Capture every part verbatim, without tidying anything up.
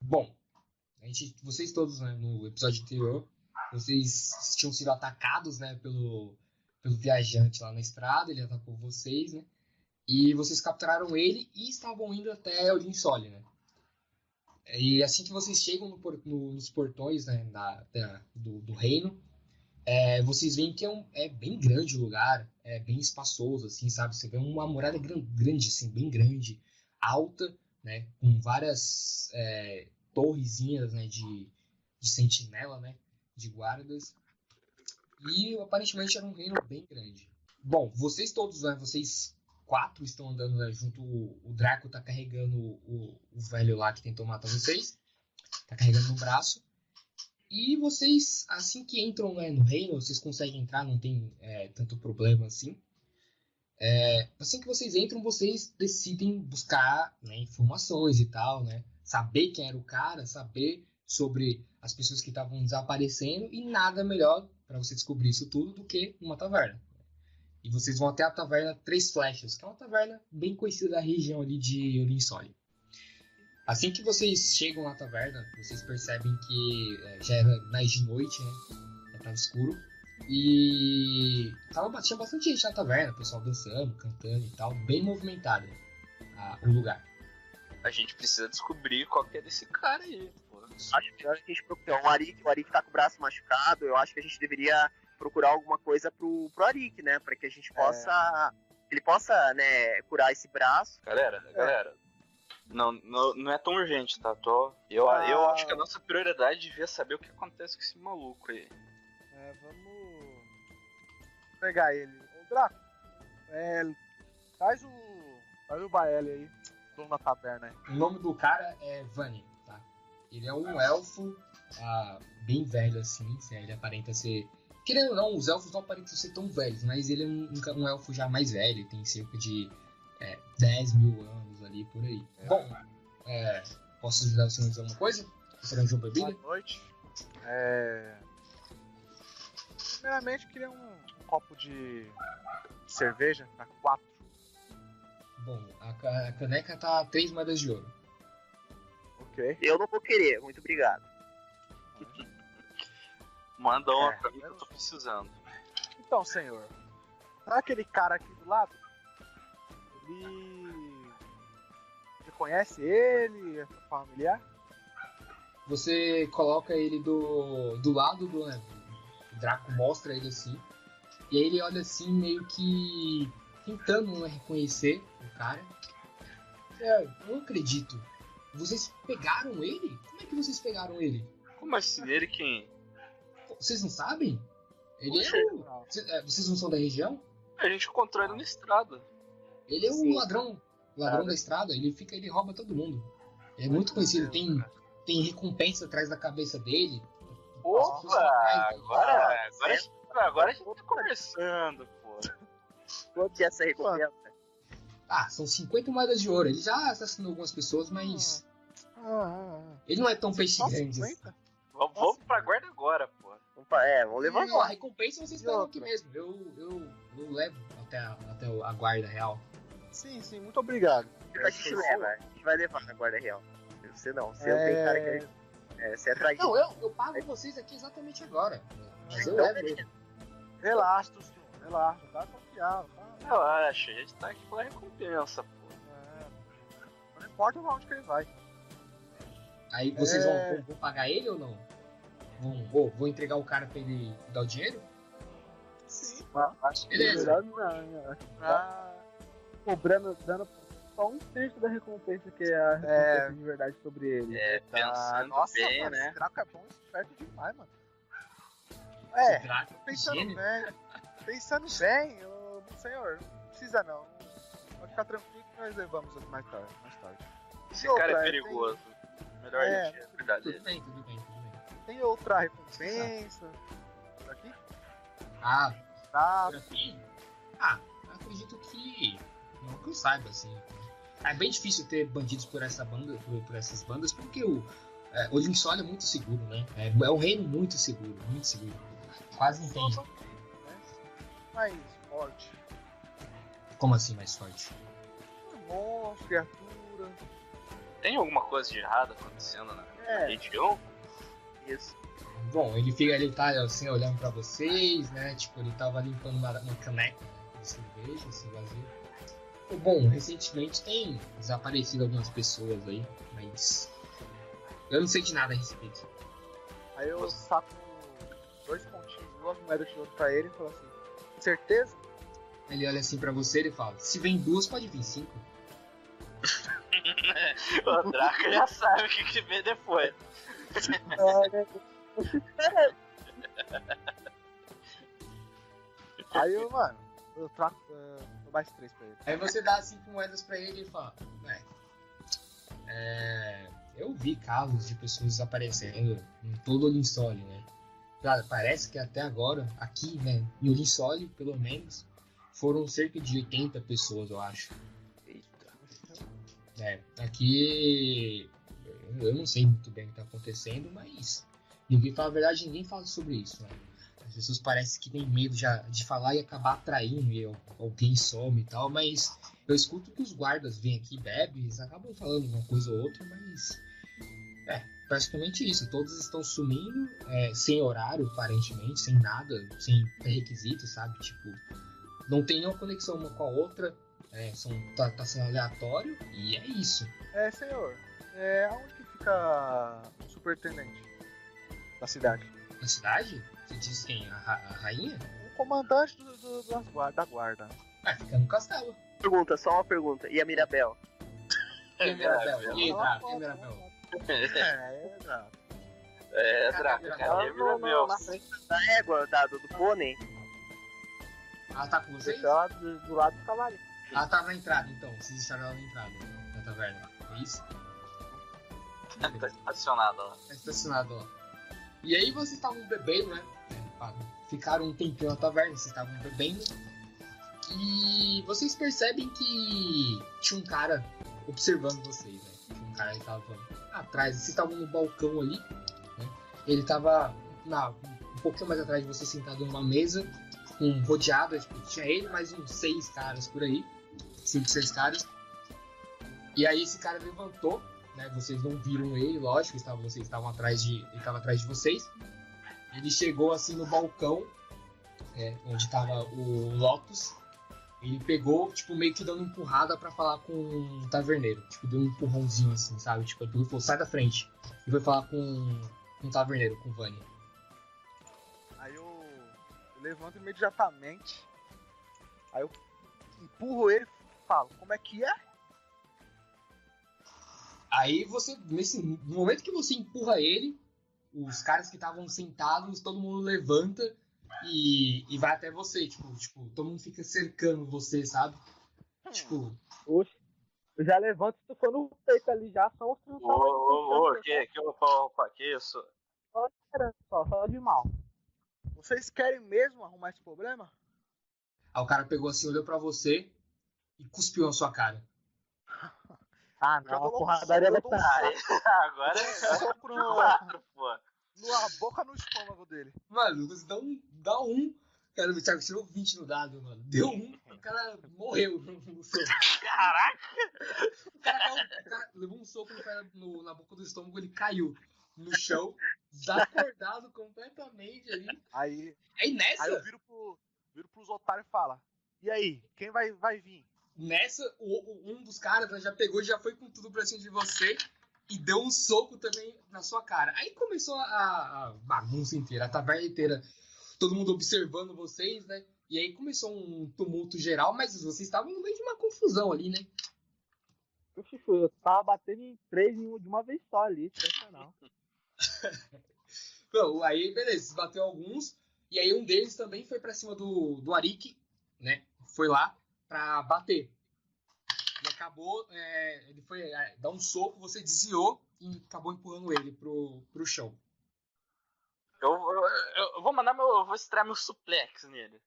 Bom, a gente, vocês todos, né, no episódio anterior, vocês tinham sido atacados, né, pelo, pelo viajante lá na estrada, ele atacou vocês, né? E vocês capturaram ele e estavam indo até o Linsole, né? E assim que vocês chegam no, no, nos portões, né, da, da, do, do reino, é, vocês veem que é, um, é bem grande o lugar, é bem espaçoso, assim, sabe? Você vê uma muralha grande, assim, bem grande, alta, né, com várias é, torrezinhas, né, de, de sentinela, né, de guardas. E aparentemente era um reino bem grande. Bom, vocês todos, né, vocês quatro estão andando, né, junto. O, o Draco tá carregando o, o velho lá que tentou matar vocês. Tá carregando no braço. E vocês, assim que entram, né, no reino, vocês conseguem entrar, não tem é, tanto problema assim. É, assim que vocês entram, vocês decidem buscar, né, informações e tal, né? Saber quem era o cara, saber sobre as pessoas que estavam desaparecendo. E nada melhor para você descobrir isso tudo do que uma taverna. E vocês vão até a taverna Três Flechas, que é uma taverna bem conhecida da região ali de Olinsole. Assim que vocês chegam na taverna, vocês percebem que é, já era mais de noite, né? Já estava escuro. E tava, tinha bastante gente na taverna, o pessoal dançando, cantando e tal, bem movimentado a, o lugar. A gente precisa descobrir qual que é desse cara aí. Pô. Acho que a gente procura o Arik, o Arik tá com o braço machucado, eu acho que a gente deveria procurar alguma coisa pro, pro Arik, né? Pra que a gente possa. É. Ele possa, né, curar esse braço. Galera, é. galera. Não, não, não é tão urgente, tá? Tô, eu, ah. eu acho que a nossa prioridade devia saber o que acontece com esse maluco aí. É, vamos pegar ele. Ô, Draco, é, traz o. Traz o Baeli aí, dono da taverna aí. O nome do cara é Vani, tá? Ele é um elfo ah, bem velho assim, ele aparenta ser. Querendo ou não, os elfos não aparentam ser tão velhos, mas ele é um, um elfo já mais velho, tem cerca de é, dez mil anos ali por aí. É. Bom, é, posso ajudar você a dizer alguma coisa? Você arranjou bebida? Boa noite. É. Primeiramente, eu queria um, um copo de cerveja para quatro. Bom, a, a caneca tá três moedas de ouro. Ok. Eu não vou querer, muito obrigado. Manda uma é, pra mim que eu tô precisando. Então, senhor, sabe aquele cara aqui do lado? Ele... Você conhece ele? É familiar? Você coloca ele do, do lado do... Né? O Draco mostra ele assim. E aí ele olha assim, meio que tentando, né, reconhecer o cara. É, eu não acredito. Vocês pegaram ele? Como é que vocês pegaram ele? Como assim? Ele quem? Vocês não sabem? Ele Poxa, é o... Vocês não são da região? A gente encontrou ele na estrada. Ele é o ladrão. Ladrão ah, da estrada. Ele fica, ele rouba todo mundo. Ele é muito conhecido. Tem, tem recompensa atrás da cabeça dele. Opa! Agora, agora, agora a gente tá conversando, pô. Quanto é essa recompensa? Ah, são cinquenta moedas de ouro. Ele já assassinou algumas pessoas, mas... Ah, ah, ah. Ele não é tão peixe grande. Vamos, vamos pra guarda agora, pô. É, vamos levar agora. A recompensa vocês pegam aqui mesmo. Eu, eu, eu levo até, a, até a guarda real. Sim, sim, muito obrigado. A gente leva, a gente vai levar na guarda real. Você não, você é... tem cara que... É, você é traído. Não, eu, eu pago vocês aqui exatamente agora. Mas eu levo ele. Relaxa, senhor. Relaxa, tá confiável. Tá? Relaxa, a gente tá aqui pela recompensa, pô. É. Não importa onde que ele vai. Aí vocês é... vão, vão pagar ele ou não? Vão, vou, vou entregar o cara pra ele dar o dinheiro? Sim. Acho que beleza. É melhor não. Acho que tá cobrando, dando só um terço da recompensa que é a recompensa é... de verdade sobre ele. É, pensando Nossa, bem, mano, né? Esse Draco é bom, esperto demais, mano. É, Draco, pensando gênio. bem, pensando bem, eu, senhor, não precisa não. Pode ficar tranquilo que nós levamos mais tarde. Mais tarde. Esse outra, cara é perigoso. Tem... Melhor é, a gente cuidar dele. Tudo bem, tudo bem, tudo bem. Tem outra recompensa. Por aqui? Ah, Tá. por aqui? Ah, eu acredito que... Não que eu saiba, assim. É bem difícil ter bandidos por essa banda, por, por essas bandas, porque o, é, o Linsole é muito seguro, né? É, é um reino muito seguro, muito seguro. Quase não tem. Mais forte. Como assim mais forte? Monstro, criatura. Tem alguma coisa de errado acontecendo na É. região? Isso. Bom, ele fica, ele tá assim, olhando pra vocês, né? Tipo, ele tava limpando uma, uma caneca de cerveja, assim, vazio. Bom, recentemente tem desaparecido algumas pessoas aí, mas eu não sei de nada a respeito. Aí eu saco dois pontinhos, duas moedas de ouro pra ele e falo assim, certeza? Ele olha assim pra você e fala, se vem duas, pode vir cinco. O Draco já sabe o que, que vê depois. Aí eu, mano, eu trago uh, eu mais três pra ele. Aí você dá cinco moedas pra ele e fala, é, é, eu vi casos de pessoas desaparecendo em todo o Linsole, né? Claro, parece que até agora, aqui, né, em Linsole, pelo menos, foram cerca de oitenta pessoas, eu acho. É, aqui eu não sei muito bem o que tá acontecendo, mas ninguém fala a verdade, ninguém fala sobre isso, né? As pessoas parecem que têm medo já de falar e acabar atraindo e alguém some e tal, mas eu escuto que os guardas vêm aqui, bebem, eles acabam falando uma coisa ou outra, mas é, praticamente isso, todos estão sumindo, é, sem horário, aparentemente, sem nada, sem requisito, sabe? Tipo, não tem nenhuma conexão uma com a outra. É, são, tá, tá sendo aleatório e é isso. É, senhor, é, aonde que fica o superintendente da cidade? Na cidade? Você diz quem? A, ra- a rainha? O comandante do, do- das guarda, da guarda. Ah, fica no castelo. Pergunta, só uma pergunta. E a Mirabel? E a Mirabel? E aí, Draco? E a Mirabel? É, exato. É, Draco, Caraca, cadê Ela no- meu? no- na frente da égua, da, do, do pônei. Ela tá com vocês? Deixa ela do, do lado do cavalinho. Ela tá na entrada, então. Vocês deixaram ela na entrada da taverna. É isso? Tá estacionado lá. Tá estacionado lá. E aí vocês estavam bebendo, né? É, ficaram um tempinho na taverna, vocês estavam bebendo. E vocês percebem que tinha um cara observando vocês, né? Tinha um cara que tava atrás, vocês estavam no balcão ali, né? Ele tava na, um pouquinho mais atrás de você, sentado numa mesa, um rodeado, tipo, tinha ele mais uns seis caras por aí, cinco, seis caras. E aí esse cara levantou, né? Vocês não viram ele, lógico, estava, vocês estavam atrás de, ele estava atrás de vocês. Ele chegou assim no balcão, é, onde estava o Lotus. Ele pegou, tipo, meio que dando uma empurrada pra falar com o taverneiro. Tipo, deu um empurrãozinho assim, sabe? Tipo, ele falou, sai da frente. E foi falar com, com o taverneiro, com o Vânia. Aí eu, eu levanto imediatamente. Aí eu empurro ele e falo, como é que é? Aí você, nesse, no momento que você empurra ele, os caras que estavam sentados, todo mundo levanta e, e vai até você. Tipo, tipo, todo mundo fica cercando você, sabe? Tipo, Oxe, eu já levanto e tu for no peito ali já, só mostrando Ô, ô, ô, que, que, opa, opa, que isso? Só, só, só de mal. Vocês querem mesmo arrumar esse problema? aí o cara pegou assim, olhou pra você e cuspiu na sua cara. Ah, Já não, dou a logo porradaria um vai soco, eu dou um estar. soco. Agora Eu dou pro- quatro, pô. Na boca no estômago dele. Mano, você dá um. Dá um. Cara, o Thiago tirou vinte no dado, mano. Deu um, o cara morreu no seu. Caraca! O cara, caiu- o cara levou um soco no pé- no- na boca do estômago, ele caiu no chão, desacordado completamente ali. Aí, Aí nessa, aí eu viro, pro, viro pros otários e falo, e aí, quem vai, vai vir? nessa, o- o- um dos caras né, já pegou e já foi com tudo pra cima de você e deu um soco também na sua cara. Aí começou a, a bagunça inteira, a taverna inteira, todo mundo observando vocês, né? E aí começou um tumulto geral, mas vocês estavam no meio de uma confusão ali, né? Oxe, eu tava batendo em três em um- de uma vez só ali, sensacional. Bom, aí beleza, bateu alguns, e aí um deles também foi pra cima do, do Arik, né? Foi lá pra bater. E acabou, é, ele foi é, dar um soco, você desviou e acabou empurrando ele pro, pro chão. Eu, eu, eu vou mandar meu. Eu vou estrear meu suplex nele.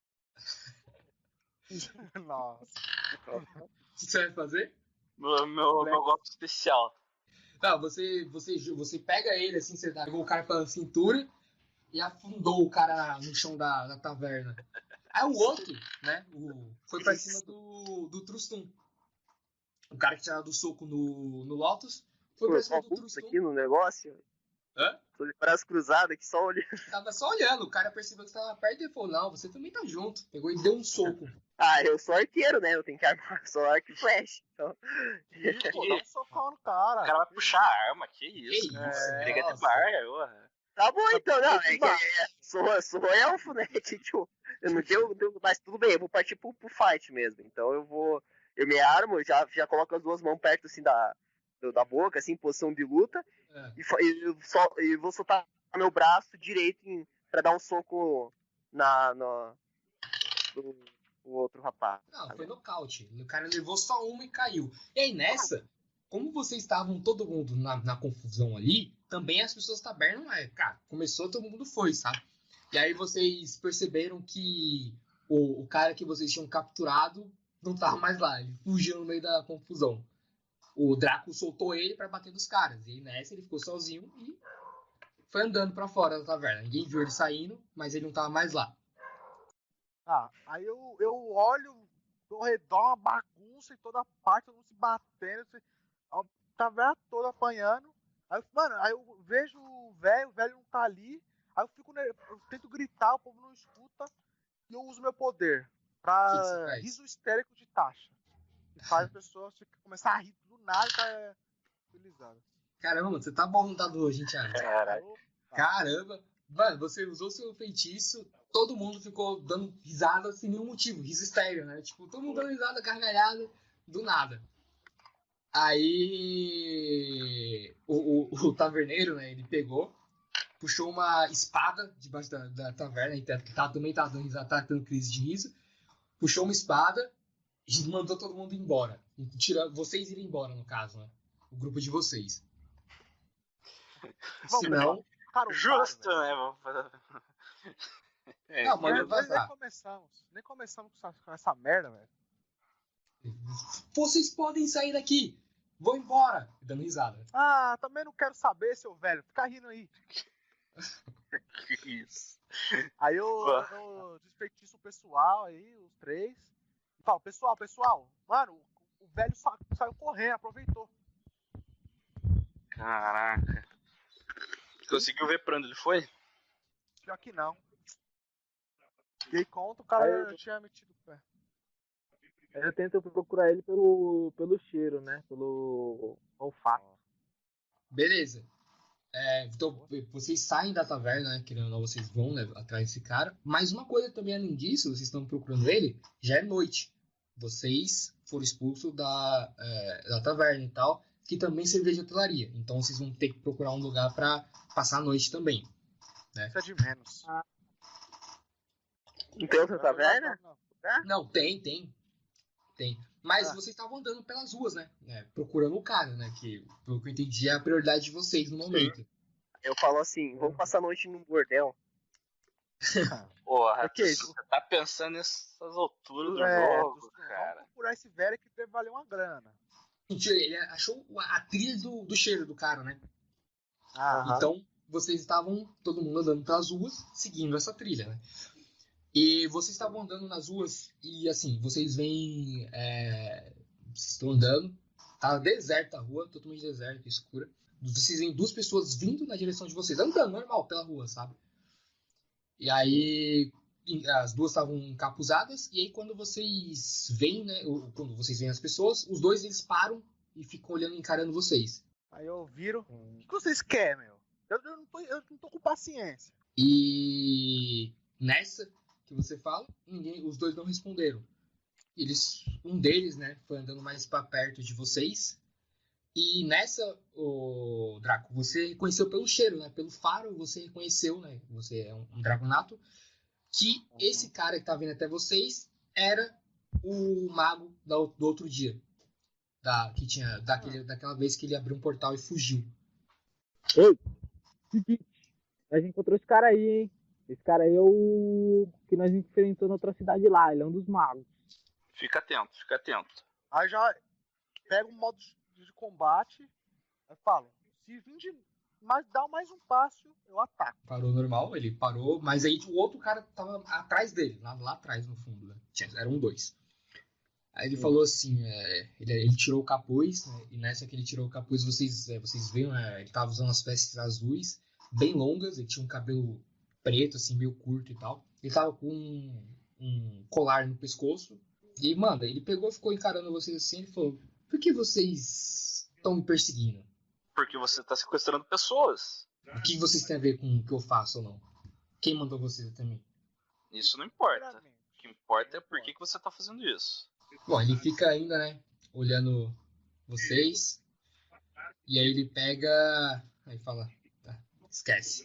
Nossa. O que você vai fazer? Meu, meu, meu golpe especial. Não, você, você, você pega ele assim, você pegou o cara pela cintura e afundou o cara no chão da, da taverna. Aí o outro, né, o, foi pra cima do, do Trustum. O cara que tinha dado o soco no, no Lotus Foi pra Pô, cima só do pulso Truston. aqui no negócio. Hã? Tô de braço cruzado aqui, só olhando. Tava só olhando, o cara percebeu que você tava perto e falou, não, você também tá junto. Pegou e deu um soco. Ah, eu sou arqueiro, né? Eu tenho que armar só arco e flecha. Então... Ih, pô, dá um socão no cara. O cara vai puxar a arma, que isso? Que cara. isso, Briga de nossa. bar, porra. Tá bom então, não. Tá É que é, sou, sou elfo, né? Que, tipo, eu não tenho, tenho- mas tudo bem, eu vou partir pro, pro fight mesmo. Então eu vou. Eu me armo, já, já coloco as duas mãos perto assim da, do- da boca, assim, em posição de luta. É. E, fa- e, eu só, e vou soltar meu braço direito em, pra dar um soco na, na, no, no outro rapaz. Não, foi nocaute. O cara levou só uma e caiu. E aí nessa, como vocês estavam todo mundo na, na confusão ali, também as pessoas da taberna, é, cara, começou, todo mundo foi, sabe? E aí vocês perceberam que o, o cara que vocês tinham capturado não tava mais lá, ele fugiu no meio da confusão. O Draco soltou ele pra bater nos caras. E aí nessa ele ficou sozinho e foi andando pra fora da taverna. Ninguém viu ele saindo, mas ele não tava mais lá. Ah, aí eu, eu olho ao redor, uma bagunça em toda parte, todo mundo se batendo, se- a taverna toda apanhando. Aí, eu- mano, aí eu vejo o velho, o velho não tá ali. Aí eu fico, ne- eu tento gritar, o povo não escuta. E eu uso meu poder Que que você pra faz? riso histérico de taxa. Que faz a pessoa ficar- começar a rir do nada e tá utilizada. Caramba, mano, você tá bom dado hoje, hein, Thiago? Caralho. Caramba! Mano, você usou seu feitiço, todo mundo ficou dando risada sem nenhum motivo, riso estéreo, né? Tipo, todo mundo dando risada, gargalhada, do nada. Aí o, o, o taverneiro, né, ele pegou, puxou uma espada debaixo da, da taverna, e tá, tá- também tá dando risada, tá dando crise de riso, puxou uma espada e mandou todo mundo embora. Tira, vocês irem embora, no caso, né? O grupo de vocês. Vamos, Senão, Cara, o Justo, cara, né? Vamos fazer. É, não, mano, velho. vai Nem, nem vazar. começamos. Nem começamos com essa, com essa merda, velho. Vocês podem sair daqui. Vou embora. Dando risada. Ah, também não quero saber, seu velho. Fica rindo aí. que isso. Aí eu, Pô. eu despertiço o pessoal aí, os três. E falo, pessoal, pessoal, mano, o, o velho sa- saiu correndo, aproveitou. Caraca. Conseguiu ver pra onde ele foi? Pior que não. Dei conta, o cara Aí eu- tinha metido o pé. Aí eu tento procurar ele pelo, pelo cheiro, né? Pelo olfato. Beleza. É, então, vocês saem da taverna, né? Querendo ou não, vocês vão, né, atrás desse cara. Mas uma coisa também, além disso, vocês estão procurando ele, já é noite. Vocês foram expulsos da, é, da taverna e tal, que também servia de hotelaria. Então vocês vão ter que procurar um lugar pra passar a noite também. Isso é de menos. Não tem outra taverna? Não, não, não. Não, tem, tem. Tem. Mas Ah. vocês estavam andando pelas ruas, né? É, procurando o cara, né? Que, pelo que eu entendi, é a prioridade de vocês no momento. Eu falo assim, vamos passar a noite num bordel. Porra, Ok, você tá pensando nessas alturas do É, jogo, Justo, cara. vamos procurar esse velho que deve valer uma grana. Gente, ele achou a trilha do, do cheiro do cara, né? Ah, Então, vocês estavam, todo mundo andando pelas ruas, seguindo essa trilha, né? E vocês estavam andando nas ruas e, assim, vocês veem... É, vocês estão andando, tá deserta a rua, totalmente deserta, escura. Vocês veem duas pessoas vindo na direção de vocês, andando normal pela rua, sabe? E aí, as duas estavam encapuzadas, e aí quando vocês veem, né, ou quando vocês veem as pessoas, os dois, eles param e ficam olhando, encarando vocês. aí eu viro. O que vocês querem, meu? Eu, eu, não tô, eu não tô com paciência. E nessa que você fala, ninguém, os dois não responderam. Eles, um deles, né, foi andando mais para perto de vocês. E nessa, o Draco, você reconheceu pelo cheiro, né? Pelo faro, você reconheceu, né? Você é um, um dragonato, que esse cara que tá vindo até vocês era o mago da, do outro dia, da que tinha daquele, daquela vez que ele abriu um portal e fugiu. Ei, seguinte, a gente encontrou esse cara aí, hein? Esse cara aí é o que nós enfrentamos na outra cidade lá, ele é um dos magos. Fica atento, fica atento. Aí já pego o modo de de combate. Aí falo, se vir de mais, dar mais um passo, eu ataco. Parou normal, ele parou, mas aí o outro cara tava atrás dele, lá, lá atrás no fundo, né? Tinha, eram dois. Aí ele falou assim, é, ele, ele tirou o capuz, né, e nessa que ele tirou o capuz, vocês, é, vocês viram, é, ele tava usando as vestes azuis, bem longas, ele tinha um cabelo preto, assim, meio curto e tal. Ele tava com um, um colar no pescoço, e, mano, ele pegou e ficou encarando vocês assim, ele falou, por que vocês estão me perseguindo? Porque você tá sequestrando pessoas. O que vocês têm a ver com o que eu faço ou não? Quem mandou vocês até mim? Isso não importa. O que importa é por que, que você tá fazendo isso. Bom, ele fica ainda, né, olhando vocês, e aí ele pega, aí fala, tá, esquece.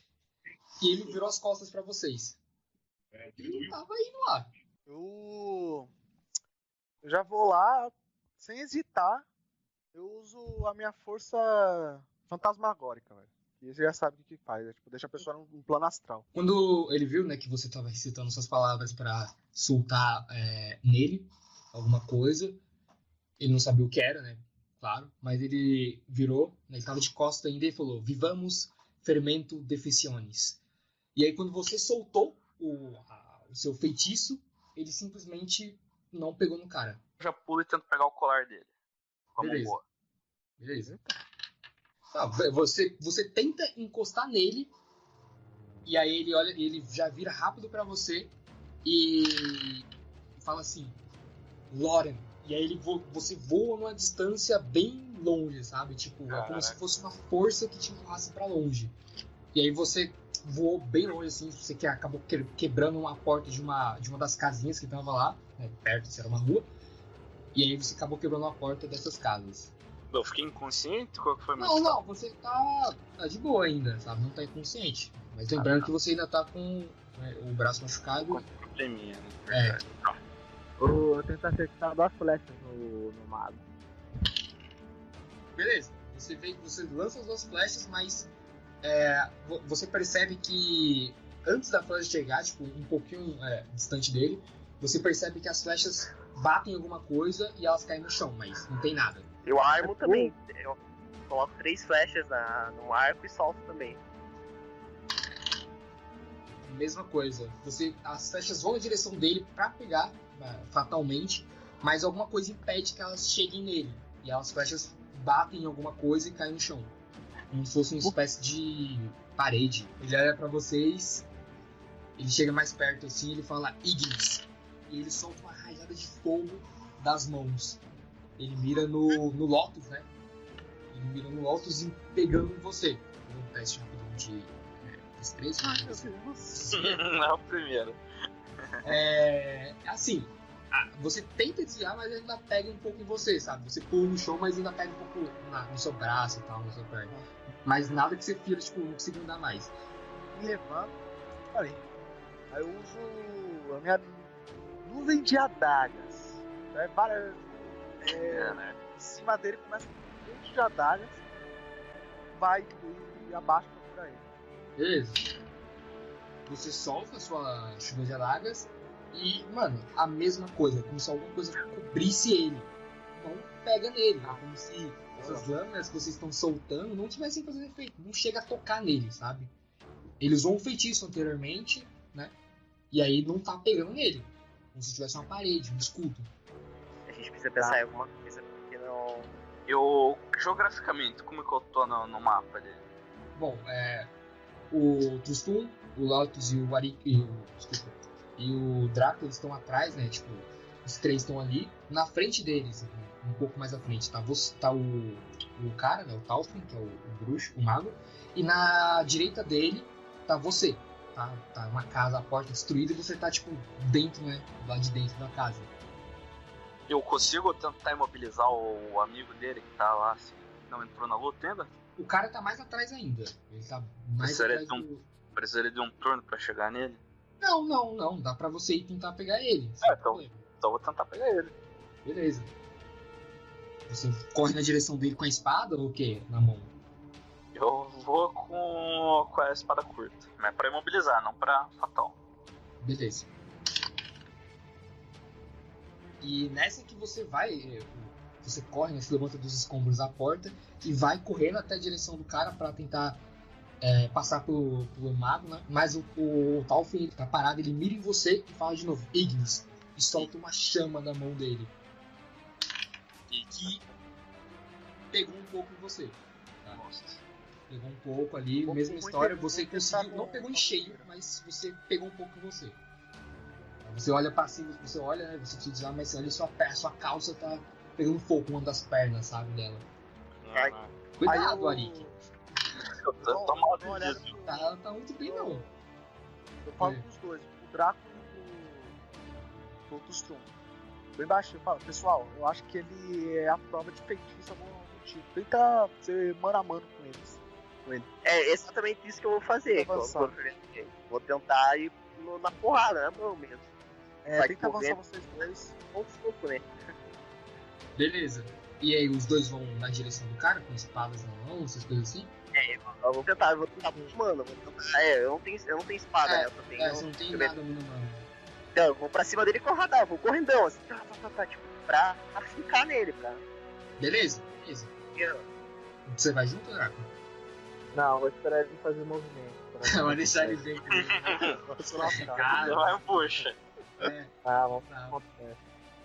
E ele virou as costas pra vocês. Ele tava indo lá. Eu... eu já vou lá, sem hesitar, eu uso a minha força fantasmagórica, velho. E você já sabe o que, que faz, é tipo, deixa a pessoa num, num plano astral. Quando ele viu, né, que você tava recitando suas palavras pra soltar é, nele alguma coisa, ele não sabia o que era, né, claro, mas ele virou, né, ele tava de costas ainda e falou, vivamos fermento deficione. E aí quando você soltou o, a, o seu feitiço, ele simplesmente não pegou no cara. Eu já pulo e tento pegar o colar dele. Como Beleza. boa. Beleza. Ah, você, você tenta encostar nele, e aí ele olha, ele já vira rápido pra você e fala assim, Loren. E aí ele vo, você voa numa distância bem longe, sabe? Tipo, é como se fosse uma força que te empurrasse pra longe. E aí você voou bem longe, assim, você que acabou quebrando uma porta de uma, de uma das casinhas que tava lá, né, perto, isso era uma rua. E aí você acabou quebrando a porta dessas casas. Eu fiquei inconsciente? Qual que foi Não, não, você tá, tá de boa ainda, sabe? Não tá inconsciente. Mas lembrando ah, tá. que você ainda tá com, né, o braço machucado. Com probleminha, né? É. Eu, eu tento acertar duas flechas no, no mago. Beleza. Você, vê, você lança as duas flechas, mas é, você percebe que antes da flecha chegar, tipo, um pouquinho é, distante dele, você percebe que as flechas batem em alguma coisa e elas caem no chão, mas não tem nada. Eu armo também. Eu coloco três flechas na, no arco e solto também. Mesma coisa. Você, as flechas vão na direção dele pra pegar, fatalmente, mas alguma coisa impede que elas cheguem nele. E as flechas batem em alguma coisa e caem no chão. Como se fosse uma espécie de parede. Ele olha pra vocês, ele chega mais perto assim, ele fala Ignis. E ele solta uma rajada de fogo das mãos. Ele mira no, no Lotus, né? Ele mira no Lotus e pegando em você. Um teste rapidão de é, destreza. Ai, meu Deus. Não é o primeiro. É. Assim, você tenta desviar, mas ele ainda pega um pouco em você, sabe? Você pula no chão, mas ainda pega um pouco na, no seu braço e tal, na sua perna. Mas nada que você fira, tipo, não consiga andar mais. Me levanto. Falei. Aí eu uso a minha nuvem de adagas. É várias. É, né? Em cima dele começa com um monte de adagas, vai e abaixa pra curar ele. Beleza. Você solta a sua chuva de adagas e, mano, a mesma coisa, como se alguma coisa cobrisse ele. Não pega nele, né? Como se essas lâminas que vocês estão soltando não tivessem fazendo efeito, não chega a tocar nele, sabe? Ele usou um feitiço anteriormente, né? E aí não tá pegando nele, como se tivesse uma parede, um escudo. A gente precisa pensar ah. em alguma coisa, porque não... Eu, geograficamente, como é que eu tô no, no mapa dele? Bom, é... O Tristun, o Lotus e o Arik... E o, desculpa, e o Draco, eles estão atrás, né? Tipo, os três estão ali. Na frente deles, né, um pouco mais à frente, tá, você, tá o, o cara, né? O Talfin, que é o, o bruxo, o mago. E na direita dele tá você. Tá, tá uma casa, a porta destruída, e você tá, tipo, dentro, né? Lá de dentro da casa. Eu consigo tentar imobilizar o amigo dele que tá lá, assim, não entrou na luta ainda? O cara tá mais atrás ainda. Ele tá mais precisaria atrás de um, do... Precisaria de um turno pra chegar nele? Não, não, não. Dá pra você ir tentar pegar ele. É, então, então vou tentar pegar ele. Beleza. Você corre na direção dele com a espada ou o quê? Na mão? Eu vou com, com a espada curta. Mas é pra imobilizar, não pra fatal. Beleza. E nessa que você vai, você corre, né, se levanta dos escombros da porta e vai correndo até a direção do cara pra tentar é, passar pelo, pelo mago, né? Mas o, o, o Talfin tá parado, ele mira em você e fala de novo, Ignis. e solta uma chama da mão dele. E que pegou um pouco em você. Tá? Nossa. Pegou um pouco ali, Vou- mesma vou história, inter- você vou tentar conseguiu, não com- pegou em com- cheio, mas você pegou um pouco em você. Você olha pra cima, você olha, né, você precisa desviar, mas você olha sua perna, sua calça tá pegando fogo, uma das pernas, sabe, dela. Ai. Ah, Cuidado, Aí eu- Arik. eu tô, Dou- tô mal dou uma olhada disso. pro- Tá, tá muito bem, não. Eu falo É. pros dois, pro Draco e pro, pro Strum. Bem baixinho, eu falo, pessoal, eu acho que ele é a prova de feitiço algum algum tipo. Tenta ser mano a mano com eles. Com ele. É exatamente isso que eu vou fazer. Tá avançando. quando- quando- Vou tentar ir no- na porrada, na mão mesmo. É, Vai tenta correr. avançar vocês dois. Com soco, né? Beleza. E aí, os dois vão na direção do cara, com espadas na mão, essas coisas assim? Eu vou tentar, eu vou tentar, mano, eu vou tentar. É, eu não tenho, eu não tenho espada, É, né? Eu só tenho. É, você não tem eu- nada no mano. Então, eu vou pra cima dele com o radar, eu vou correndão, assim, tá, tá, tá, tá, tipo, pra, pra ficar nele, pra. Beleza? Beleza. Eu- Você vai junto, Draco? Não, vou esperar ele fazer o movimento. pra- Vai deixar ele ver que Vai ser lascado. Cara, Vai, puxa. é. Ah, vamos Tá. ver o que acontece.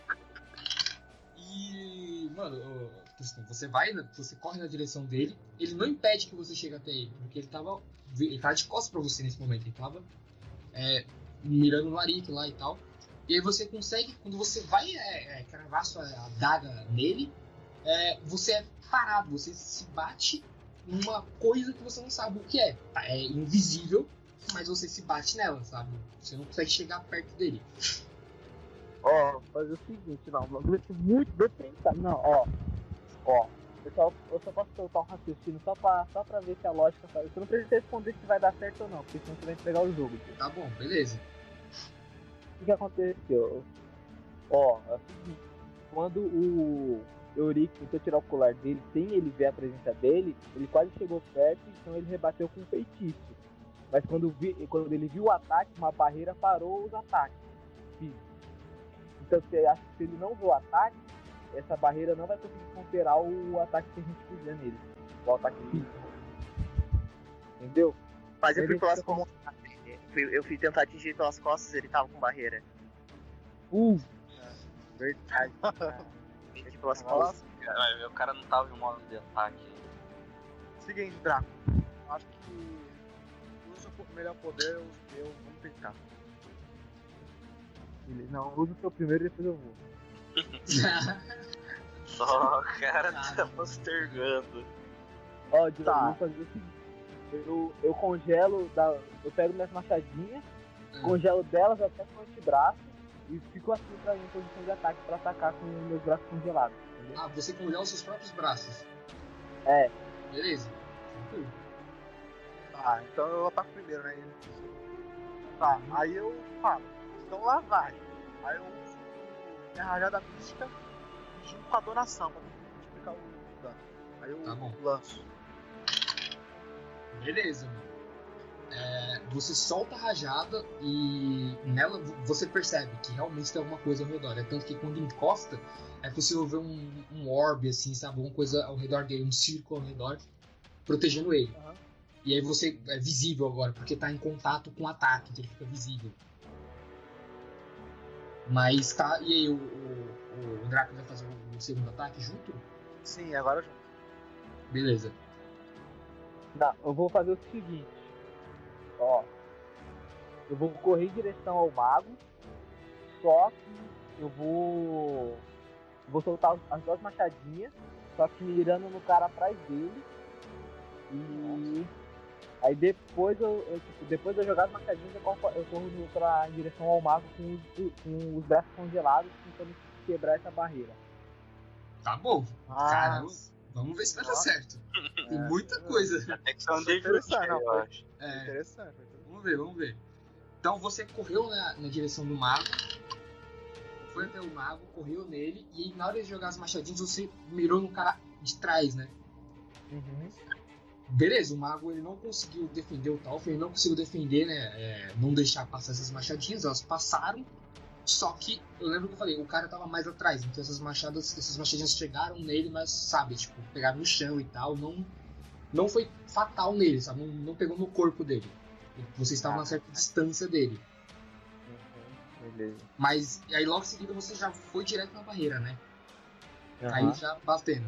E, mano, ô, Tristan, você vai, na- você corre na direção dele, ele não impede que você chegue até ele, porque ele tava, ele tava de costas pra você nesse momento, ele tava é, mirando no Arik lá e tal. E aí você consegue, quando você vai é, é, cravar sua adaga nele, é, você é parado, você se bate numa coisa que você não sabe o que é. É invisível, mas você se bate nela, sabe? Você não consegue chegar perto dele. Ó, fazer o seguinte, não, vamos ver se muito bem pensado. Não, ó. Ó, eu só, eu só posso soltar um raciocínio só pra, só pra ver se a lógica faz. Você não precisa responder se vai dar certo ou não, porque senão você vai entregar o jogo. Tio. Tá bom, beleza. O que, que aconteceu? Ó, é o seguinte, quando o Eurico tentou tirar o colar dele sem ele ver a presença dele, ele quase chegou perto, então ele rebateu com um feitiço. Mas quando, vi, quando ele viu o ataque, uma barreira parou os ataques físicos. Então você acha que se ele não viu o ataque, essa barreira não vai conseguir counterar o ataque que a gente fizer nele. O ataque físico. Entendeu? Mas eu fui Ele pelas fica como- costas. Eu fui, eu fui tentar atingir pelas costas, ele tava com barreira. Uh! Verdade. Atingi pelas Vai costas. lá. Vai ver, o cara não tava em modo de ataque. Seguinte, Draco. Eu acho que usa o melhor poder, eu, eu vou tentar. Ele, não, usa o seu primeiro e depois eu vou. Só o cara tá postergando. Ó, Diogo, Tá. eu vou fazer o seguinte. Eu, eu congelo, da, eu pego minhas machadinhas, congelo delas até com o antebraço e fico assim pra em posição de ataque pra atacar com meus braços congelados. Entendeu? Ah, você congela os seus próprios braços. É. Beleza. Tranquilo. Tá, então eu ataco primeiro, né? Tá, aí eu falo, então lá vai. Aí eu uso minha rajada mística junto com a donação pra multiplicar o dano. Aí eu Tá bom. lanço. Beleza, mano. É, você solta a rajada e nela você percebe que realmente tem alguma coisa ao redor. É tanto que quando encosta, é possível ver um, um orbe, assim, sabe? Alguma coisa ao redor dele, um círculo ao redor, protegendo ele. Uhum. E aí você é visível agora, porque tá em contato com o ataque, então ele fica visível. Mas tá. E aí, o, o, o Draco vai fazer o segundo ataque junto? Sim, agora junto. Beleza. Não, eu vou fazer o seguinte. Ó. Eu vou correr em direção ao mago. Só que eu vou. Vou soltar as duas machadinhas. Só que mirando no cara atrás dele. E. Aí depois eu, eu, tipo, depois de eu jogar as machadinhas, eu corro, eu corro no- pra, em direção ao mago com os, com os braços congelados, tentando quebrar essa barreira. Tá bom. Ah, Caramba. Vamos ver se vai dar Nossa. certo. Tem É. muita coisa. Tem que ser um Isso é D vinte, interessante, não, eu foi- acho. É, interessante. foi interessante. vamos ver, vamos ver. Então você correu na, na direção do mago. Foi até o mago, correu nele. E aí, na hora de jogar as machadinhas, você mirou no cara de trás, né? Uhum. Beleza, o mago ele não conseguiu defender o Talf, ele não conseguiu defender, né? É, não deixar passar essas machadinhas, elas passaram. Só que eu lembro que eu falei, o cara tava mais atrás, então essas machadas, essas machadinhas chegaram nele, mas sabe, tipo, pegaram no chão e tal, não, não foi fatal nele, sabe? Não, não pegou no corpo dele. Você estava a uma certa distância dele. Beleza. Mas e aí logo em seguida você já foi direto na barreira, né? Aham. Caiu já batendo.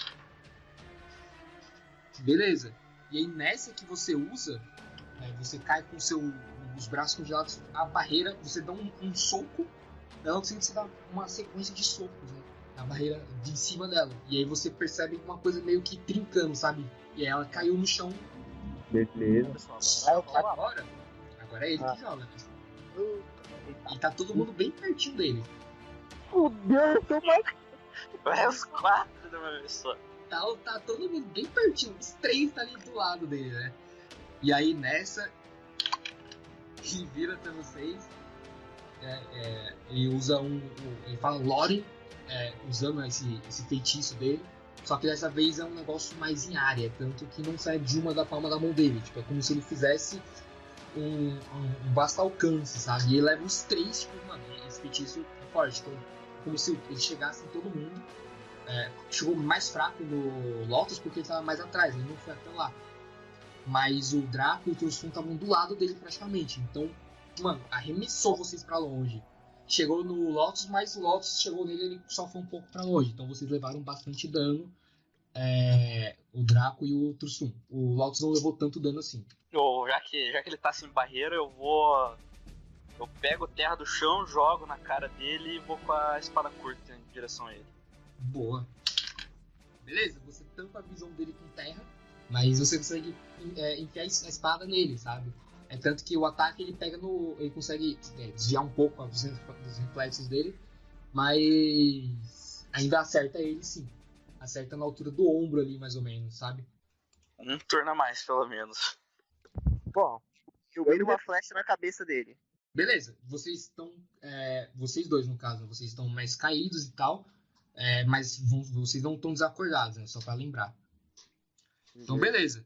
Beleza. E aí nessa que você usa, né, você cai com seu, os braços congelados, a barreira, você dá um, um soco, ela logo em seguida você dá uma sequência de socos, né? Na barreira de cima dela. E aí você percebe uma coisa meio que trincando, sabe? E aí ela caiu no chão. Beleza. Aí eu Agora, agora, agora é ele Ah. que joga. E tá todo mundo bem pertinho dele. Fudeu, eu tô mais. Vai os quatro de uma vez só. Tá, tá todo mundo bem pertinho. Os três tá ali do lado dele, né? E aí nessa, que vira pra vocês, é, é, ele usa um, um. Ele fala Lore, é, usando esse, esse feitiço dele. Só que dessa vez é um negócio mais em área, tanto que não sai de uma da palma da mão dele. Tipo, é como se ele fizesse um, um, um vasto alcance, sabe? E ele leva os três, tipo, mano, esse feitiço é forte. Então, como se ele chegasse em todo mundo. É, chegou mais fraco no Lotus porque ele tava mais atrás, ele não foi até lá. Mas o Draco e o Tursum estavam do lado dele praticamente. Então, mano, arremessou vocês pra longe. Chegou no Lotus, mas o Lotus chegou nele, ele só foi um pouco pra longe. Então vocês levaram bastante dano. É, o Draco e o Tursum. O Lotus não levou tanto dano assim. Ou, já, que, já que ele tá sem barreira, eu vou. Eu pego terra do chão, jogo na cara dele e vou com a espada curta em direção a ele. Boa. Beleza, você tampa a visão dele com terra, mas você consegue é, enfiar a espada nele, sabe? É tanto que o ataque ele pega no. Ele consegue é, desviar um pouco dos reflexos dele, mas ainda acerta ele sim. Acerta na altura do ombro ali, mais ou menos, sabe? Um turno a mais, pelo menos. Bom, Eu miro uma flecha na cabeça dele. Beleza, vocês estão. É, vocês dois, no caso, vocês estão mais caídos e tal. É, mas vão, vocês não estão desacordados, né? Só pra lembrar. Então, beleza.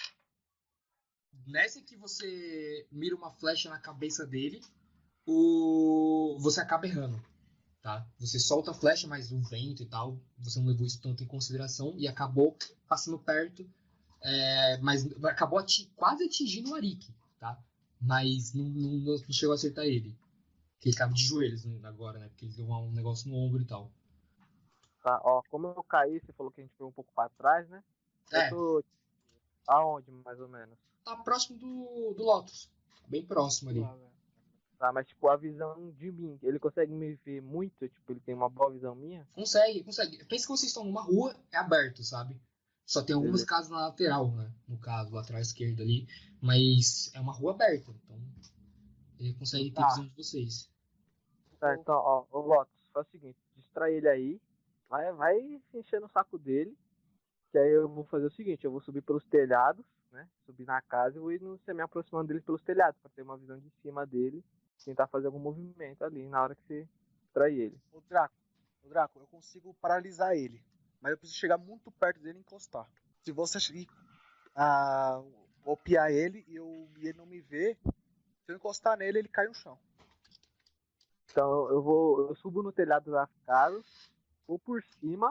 Nessa que você mira uma flecha na cabeça dele, o... você acaba errando, tá? Você solta a flecha, mas o vento e tal, você não levou isso tanto em consideração e acabou passando perto, é, mas acabou ati- quase atingindo o Arik, tá? Mas não, não, não chegou a acertar ele. Porque ele tava de joelhos agora, né? Porque ele deu um negócio no ombro e tal. tá, ó, como eu caí, você falou que a gente foi um pouco pra trás, né? É, Eu tô. Aonde, mais ou menos? tá próximo do, do Lotus. Bem próximo ali. Tá, mas tipo, a visão de mim, ele consegue me ver muito? Tipo, ele tem uma boa visão minha? Consegue, consegue. Pensa que vocês estão numa rua, é aberto, sabe? Só tem algumas Beleza. casas na lateral, né? No caso, lateral esquerda ali. Mas é uma rua aberta, então ele consegue ter Tá. visão de vocês. Tá, então, ó, o Lotus, faz o seguinte, distrai ele aí, vai, vai enchendo o saco dele, que aí eu vou fazer o seguinte, eu vou subir pelos telhados, né? Subir na casa e vou ir no, me aproximando dele pelos telhados, pra ter uma visão de cima dele, tentar fazer algum movimento ali na hora que você distrai ele. O Draco, o Draco, eu consigo paralisar ele, mas eu preciso chegar muito perto dele e encostar. Se você ir, ah, opiar ele e, eu, e ele não me ver, se eu encostar nele, ele cai no chão. Então eu vou, eu subo no telhado das casas, vou por cima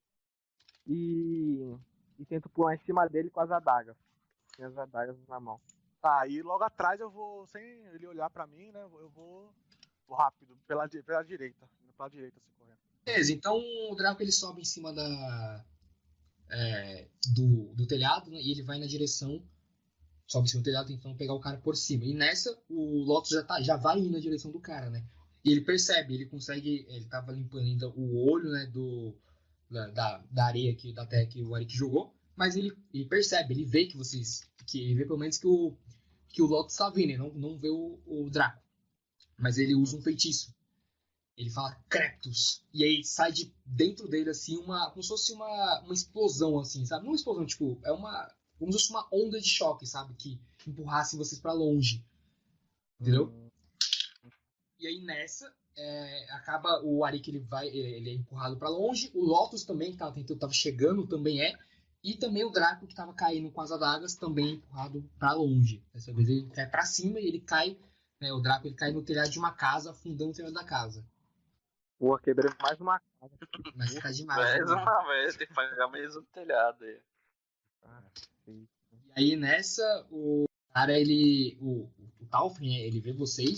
e, e tento pular em cima dele com as adagas, com as adagas na mão. Tá, e logo atrás eu vou, sem ele olhar pra mim, né, eu vou, vou rápido, pela, di- pela direita, indo pela direita assim, correndo. Beleza, então o Draco ele sobe em cima da, é, do, do telhado, né, e ele vai na direção. Sobe em cima do telhado tentando pegar o cara por cima. E nessa, o Lotus já, tá, já vai indo na direção do cara, né? E ele percebe, ele consegue. Ele tava limpando ainda o olho, né? Do, da, da, da areia que, da terra que o Arik jogou. Mas ele, ele percebe, ele vê que vocês. Que ele vê pelo menos que o, que o Lotus tá vindo, ele não, não vê o, o Draco. Mas ele usa um feitiço. Ele fala Creptus. E aí sai de dentro dele assim uma. Como se fosse uma, uma explosão, assim, sabe? Não uma explosão, tipo, é uma. Como se fosse uma onda de choque, sabe? Que empurrasse vocês pra longe. Entendeu? Hum, E aí nessa, é, acaba o Arik, ele vai, ele é empurrado pra longe. O Lotus também, que tava tentando, tava chegando, também é. E também o Draco, que tava caindo com as adagas, também é empurrado pra longe. Dessa vez ele cai pra cima e ele cai, né, o Draco ele cai no telhado de uma casa, afundando o telhado da casa. Pô, quebrei mais uma casa. Mas tá demais. Mais né? uma vez, tem que pagar mais um telhado aí. Ah, sim. E aí nessa, o cara, ele. O, o Talfrin, né, ele vê vocês.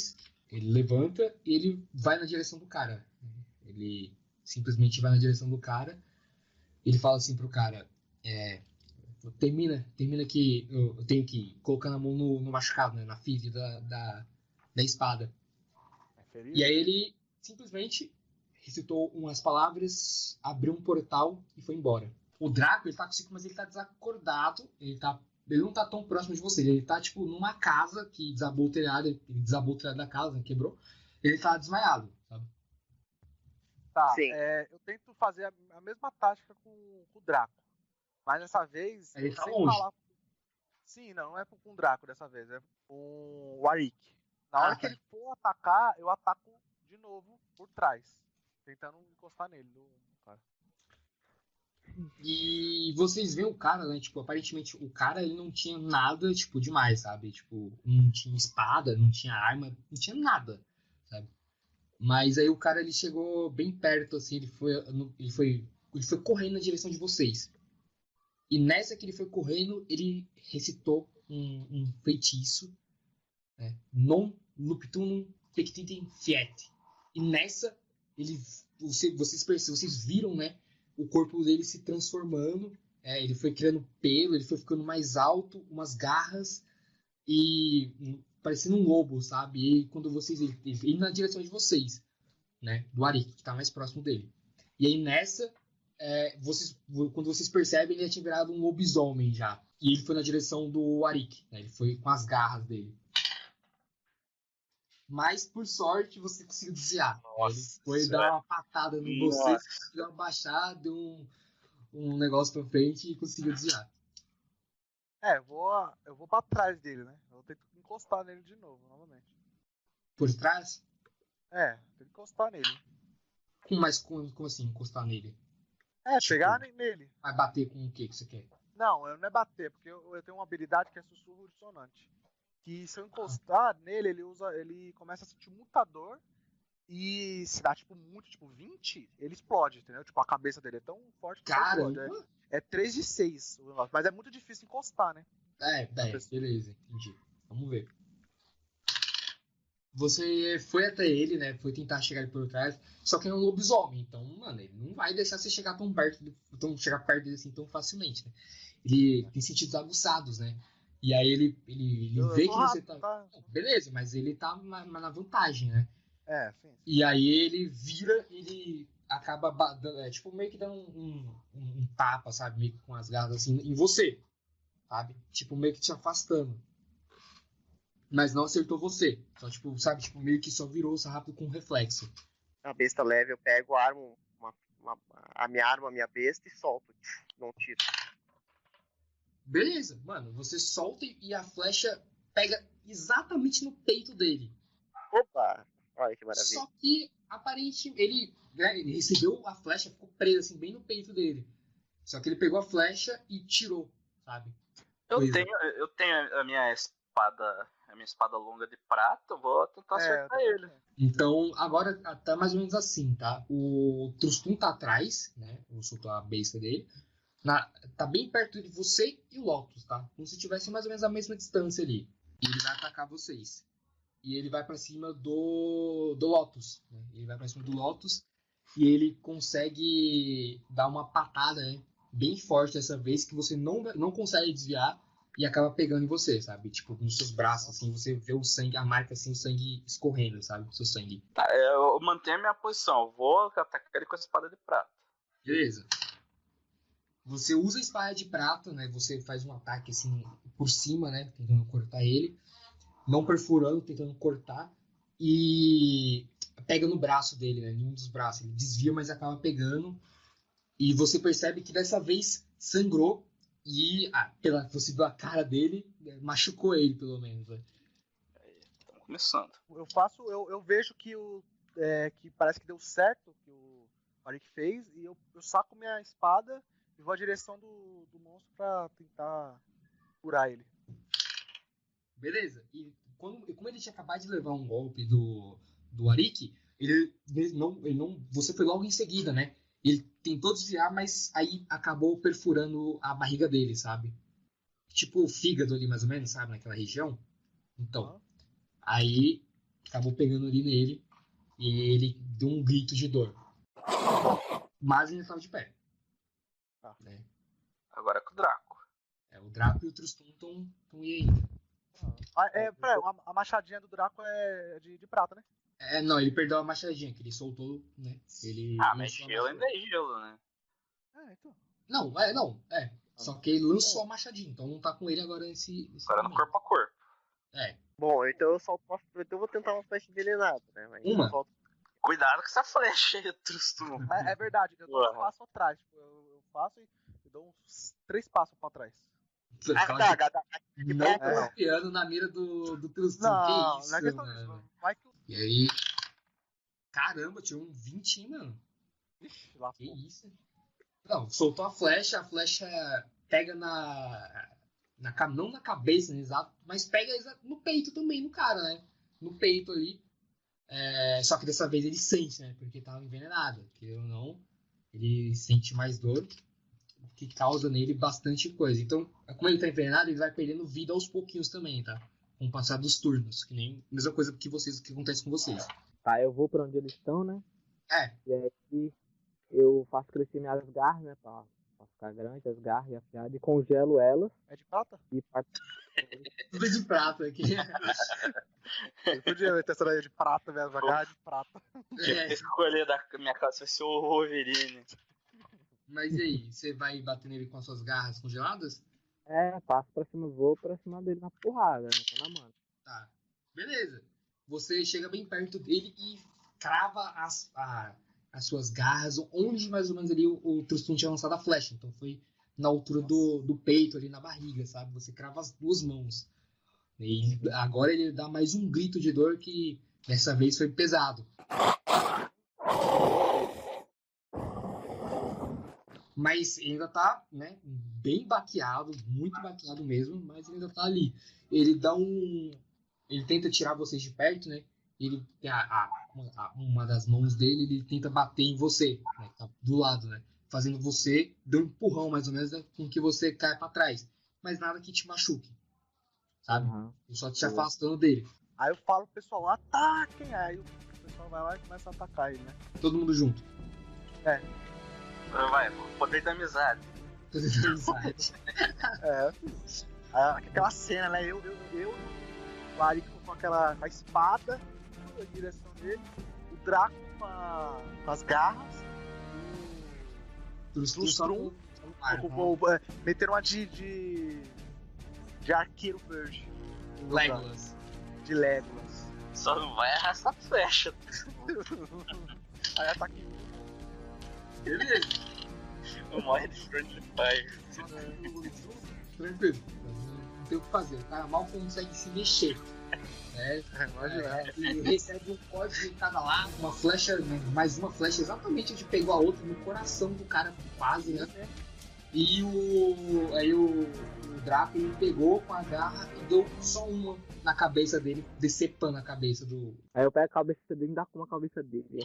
Ele levanta e ele vai na direção do cara. Ele simplesmente vai na direção do cara. Ele fala assim pro cara, é, termina, termina que eu, eu tenho que colocar a mão no, no machucado, né, na ferida da, da, da espada. É E aí ele simplesmente recitou umas palavras, abriu um portal e foi embora. O Draco, ele tá com cinco, mas ele tá desacordado, ele, tá, ele não tá tão próximo de você, ele tá tipo numa casa que desabou o telhado, ele desabou o telhado da casa, né, quebrou, ele tá desmaiado, sabe? Tá, Sim. é, eu tento fazer a, a mesma tática com, com o Draco. Mas dessa vez. Ele eu tá sem longe. falar- Sim, não, não é com com o Draco dessa vez, é com o Arik. Na hora Ah, que tá. ele for atacar, eu ataco de novo por trás. Tentando encostar nele. No cara. E vocês veem o cara, né? Tipo, aparentemente o cara ele não tinha nada, tipo, demais, sabe? Tipo, não tinha espada, não tinha arma, não tinha nada, sabe? Mas aí o cara ele chegou bem perto, assim, ele foi, ele foi, ele foi correndo na direção de vocês. E nessa que ele foi correndo, ele recitou um, um feitiço, né? Non nuptunum pectitem fiet. E nessa, ele, você, vocês, perce- vocês viram, né? O corpo dele se transformando. É, ele foi criando pelo, ele foi ficando mais alto, umas garras e um- parecendo um lobo, sabe? E quando vocês ele, ele indo na direção de vocês, né? Do Arik, que tá mais próximo dele. E aí nessa, é, vocês, quando vocês percebem, ele já tinha virado um lobisomem já. E ele foi na direção do Arik, né? Ele foi com as garras dele. Mas, por sorte, você conseguiu desviar. Nossa, Ele foi isso dar é- uma patada em Nossa. você, conseguiu abaixar, deu um, um negócio pra frente e conseguiu desviar. É, eu vou, eu vou pra trás dele, né? Eu tento encostar nele de novo, novamente. Por trás? É, tento encostar nele. Como, mas como, como assim, encostar nele? É, Tipo- pegar ne- nele. Vai bater com o que que você quer? Não, eu não é bater, porque eu, eu tenho uma habilidade que é sussurro dissonante. Que se eu encostar nele, ele usa. Ele começa a sentir um mutador. E se dá, tipo, muito, tipo, vinte, ele explode, entendeu? Tipo, a cabeça dele é tão forte que só explode. Caramba! É, é três de seis o negócio. Mas é muito difícil encostar, né? É, é, beleza, entendi. Vamos ver. Você foi até ele, né? Foi tentar chegar ele por trás. Só que é um lobisomem. Então, mano, ele não vai deixar você chegar tão perto, do- tão, chegar perto dele assim tão facilmente, né? Ele tem sentidos aguçados, né? E aí ele, ele, ele Eu- eu vê tô que você rápido, tá. tá? Beleza, mas ele tá na, na vantagem, né? É, sim. E aí ele vira, ele acaba ba- dando- é, tipo, meio que dando um, um, um tapa, sabe? Meio que com as garras assim em você, sabe? Tipo, meio que te afastando. Mas não acertou você. Só, tipo, sabe? Tipo, meio que só virou rápido com reflexo. A besta leve, eu pego, armo uma, uma- a minha arma, a minha besta e solto. Não tiro. Beleza, mano. Você solta e a flecha pega exatamente no peito dele. Opa! Olha que maravilha. Só que, aparentemente, ele, né, ele recebeu a flecha, ficou presa assim, bem no peito dele. Só que ele pegou a flecha e tirou, sabe? Eu Pois é. tenho, eu tenho a minha espada, a minha espada longa de prata, eu vou tentar É, acertar eu tô- ele. Então, agora tá mais ou menos assim, tá? O Trustum tá atrás, né? Eu soltou a besta dele. Na, tá bem perto de você e o Lotus, tá? Como se tivesse mais ou menos a mesma distância ali. E ele vai atacar vocês. E ele vai pra cima do, do Lotus, né? Ele vai pra cima do Lotus e ele consegue dar uma patada, né? Bem forte dessa vez, que você não, não consegue desviar e acaba pegando em você, sabe? Tipo, nos seus braços, assim, você vê o sangue, a marca, assim, o sangue escorrendo, sabe? O seu sangue. Tá, eu mantenho a minha posição, eu vou atacar ele com a espada de prata. Beleza. Você usa a espada de prata, né? Você faz um ataque, assim, por cima, né? Tentando cortar ele. Não perfurando, tentando cortar. E pega no braço dele, né? Em um dos braços. Ele desvia, mas acaba pegando. E você percebe que dessa vez sangrou. E ah, pela, você viu a cara dele, né, machucou ele, pelo menos. Né? Estamos começando. Eu faço, eu, eu vejo que o. É, que parece que deu certo o que o Arik fez, e eu, eu saco minha espada e vou à direção do, do monstro pra tentar curar ele. Beleza. E quando, como ele tinha acabado de levar um golpe do, do Arik, ele, ele não, ele não, você foi logo em seguida, né? Ele tentou desviar, mas aí acabou perfurando a barriga dele, sabe? Tipo o fígado ali, mais ou menos, sabe? Naquela região. Então, Aham. aí acabou pegando ali nele e ele deu um grito de dor. Mas ele estava de pé. Ah. Né? Agora é com o Draco. É, o Draco e o Trustum estão aí ainda. Ah, é, peraí, a, a machadinha do Draco é de, de prata, né? É, não, ele perdeu a machadinha, que ele soltou, né? Ele Ah, mas lançou a gelo ainda machadinha. é gelo, né? É, então. Não, é, não, é. Só que ele lançou a machadinha, então não tá com ele agora nesse, nesse Agora no momento. corpo a corpo. É. Bom, então eu solto uma, então eu vou tentar uma flecha envenenada, né? Mas Uma? eu solto- Cuidado com essa flecha aí, Trustum. Mas é verdade, eu dou um Porra. passo atrás. Tipo, eu, eu faço e eu dou uns três passos pra trás. Você Ah, fala tá, que tá, tá. não É. confiando na mira do, do Trustum. Não, Que isso, não é questão mano. disso. Vai que o. E aí... Caramba, tirou um vinte, hein, mano? Ixi, lá Que isso? Não, soltou a flecha, a flecha pega na... na ca- não na cabeça, né, exato, mas pega exa- no peito também, no cara, né? No peito ali. É, só que dessa vez ele sente, né? Porque tava envenenado. Que ou não, ele sente mais dor, o que causa nele bastante coisa. Então, como ele tá envenenado, ele vai perdendo vida aos pouquinhos também, tá? Com o passar dos turnos. Que nem a mesma coisa que vocês, que acontece com vocês. Tá, eu vou pra onde eles estão, né? É, E aí eu faço crescer minhas garras, né? Pra, pra ficar grande, as garras e afiadas, e congelo elas É de prata? e parto. tudo de prata aqui. Eu podia ter essa daí de prata mesmo, a garra de prata. Tive É, que escolher da minha classe vai ser o Wolverine. mas e aí, você vai bater nele com as suas garras congeladas? É, passo pra cima, vou pra cima dele na porrada, né? Tô na mano. Tá, beleza. Você chega bem perto dele e crava as, a- as suas garras onde mais ou menos ali o, o Trustum tinha lançado a flecha. Então foi na altura do, do peito, ali na barriga, sabe? Você crava as duas mãos. E agora ele dá mais um grito de dor que dessa vez foi pesado. Mas ele ainda tá, né, bem baqueado, muito baqueado mesmo, mas ele ainda tá ali. Ele dá um... Ele tenta tirar vocês de perto, né? Ele, a, a, a- uma das mãos dele, ele tenta bater em você, né? Que tá do lado, né? Fazendo você dar um empurrão, mais ou menos, né, com que você cai pra trás. Mas nada que te machuque, sabe? Aham. Só te afastando dele. Aí eu falo pro pessoal, ataquem! Aí o pessoal vai lá e começa a atacar ele, né? Todo mundo junto. Vai, poder da amizade. Fazendo amizade. É. Aí, aquela cena, né? Eu, eu, eu o Arico com aquela com a espada na direção dele, o Draco com, a- com as garras, Trustum o só Trustrum no ar. o- o- é, meteram uma de, de. de arqueiro verde. Legolas. De Legolas. Só não vai arrastar flecha. Aí ataca em Beleza. Não morre de Friendly Fire. Tranquilo. Não tem o que fazer. O cara mal consegue se mexer. Né? Imagina. Ele recebe um código de cada lado, uma flecha, mais uma flecha exatamente onde pegou a outra, no coração do cara, quase, né? E o. Aí o, o Draco ele pegou com a garra e deu só uma na cabeça dele, decepando a cabeça do. Aí eu pego a cabeça dele e dá com a cabeça dele.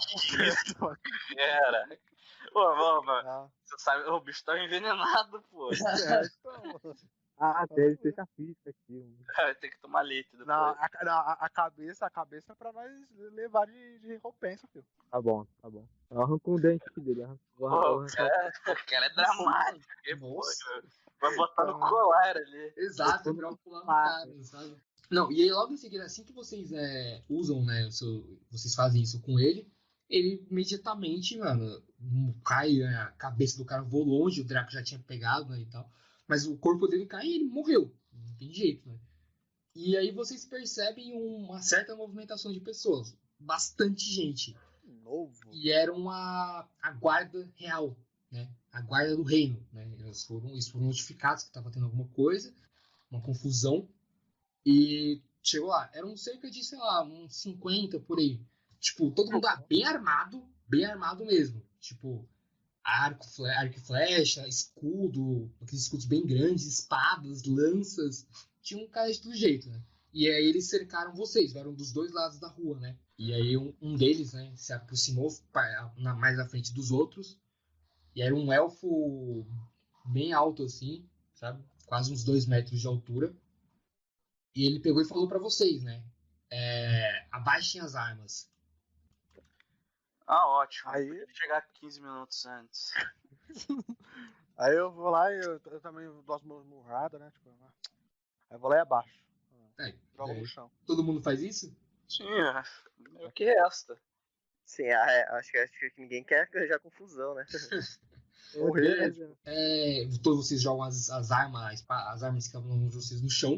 Era. Pô, mano, Ah, você sabe, o bicho tava envenenado, pô. é, então, Ah, deve ter essa física aqui. mano. Vai ter que tomar leite depois. não, a, a, a cabeça, a cabeça é pra nós levar de, de recompensa, filho. Tá bom, tá bom. Eu arranco um dente aqui dele. Arranco, vou Pô, arrancar, o cara, o cara é dramático. porque, pô, vai botar no colar ali. Exato, virar um pular no cara, sabe? Não, e aí logo em seguida, assim que vocês é, usam, né, o seu, vocês fazem isso com ele, ele imediatamente, mano, cai, né, a cabeça do cara voou longe, o Draco já tinha pegado, né, e tal, mas o corpo dele cai e ele morreu, não tem jeito, né. E aí vocês percebem uma certa movimentação de pessoas, bastante gente, Novo. e era uma, a guarda real, né, a guarda do reino, né, eles foram, eles foram notificados que estava tendo alguma coisa, uma confusão, e chegou lá, eram cerca de, sei lá, uns cinquenta por aí. Tipo, todo mundo bem armado, bem armado mesmo. Tipo, arco, fle- arco e flecha, escudo, aqueles escudos bem grandes, espadas, lanças. Tinha um cara de todo jeito, né? E aí eles cercaram vocês, eram dos dois lados da rua, né? E aí um, um deles, né, se aproximou pa- na- mais à frente dos outros. E era um elfo bem alto, assim, sabe? Quase uns dois metros de altura. E ele pegou e falou pra vocês, né? É, abaixem as armas. Ah, ótimo. Aí- Podia chegar quinze minutos antes. Aí eu vou lá e eu, eu também dou uma murrada, né? Tipo, aí eu vou lá e abaixo. É, Jogo é, no chão. todo mundo faz isso? Sim, é. É o que resta. Sim, ah, é, acho, que, acho que ninguém quer arranjar confusão, né? Beleza. É, todos vocês jogam as, as armas, as armas que estavam de vocês no chão.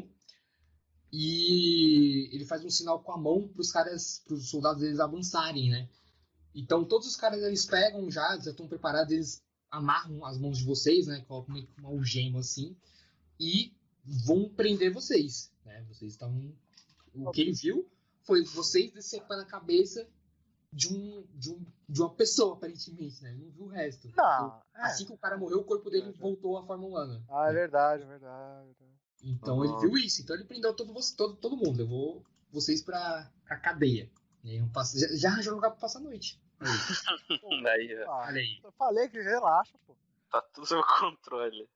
E ele faz um sinal com a mão para os caras, para os soldados eles avançarem, né? Então todos os caras eles pegam já, já estão preparados, eles amarram as mãos de vocês, né? Colocam meio que uma algema assim e vão prender vocês, né? Vocês estão, o que ele viu foi vocês decepando a cabeça de um, de um de uma pessoa aparentemente, né? Ele não viu o resto. Não, é. Assim que o cara morreu, o corpo dele É, é. voltou à forma humana. Ah, é né? verdade, é verdade. Então Uhum. ele viu isso, então ele prendeu todo, você- todo, todo mundo. Levou vocês pra, pra cadeia. E aí, um passo- já, já arranjou lugar pra passar a noite. Aí, Daí, ó, Ah, olha aí. eu falei que relaxa, pô. tá tudo sob controle.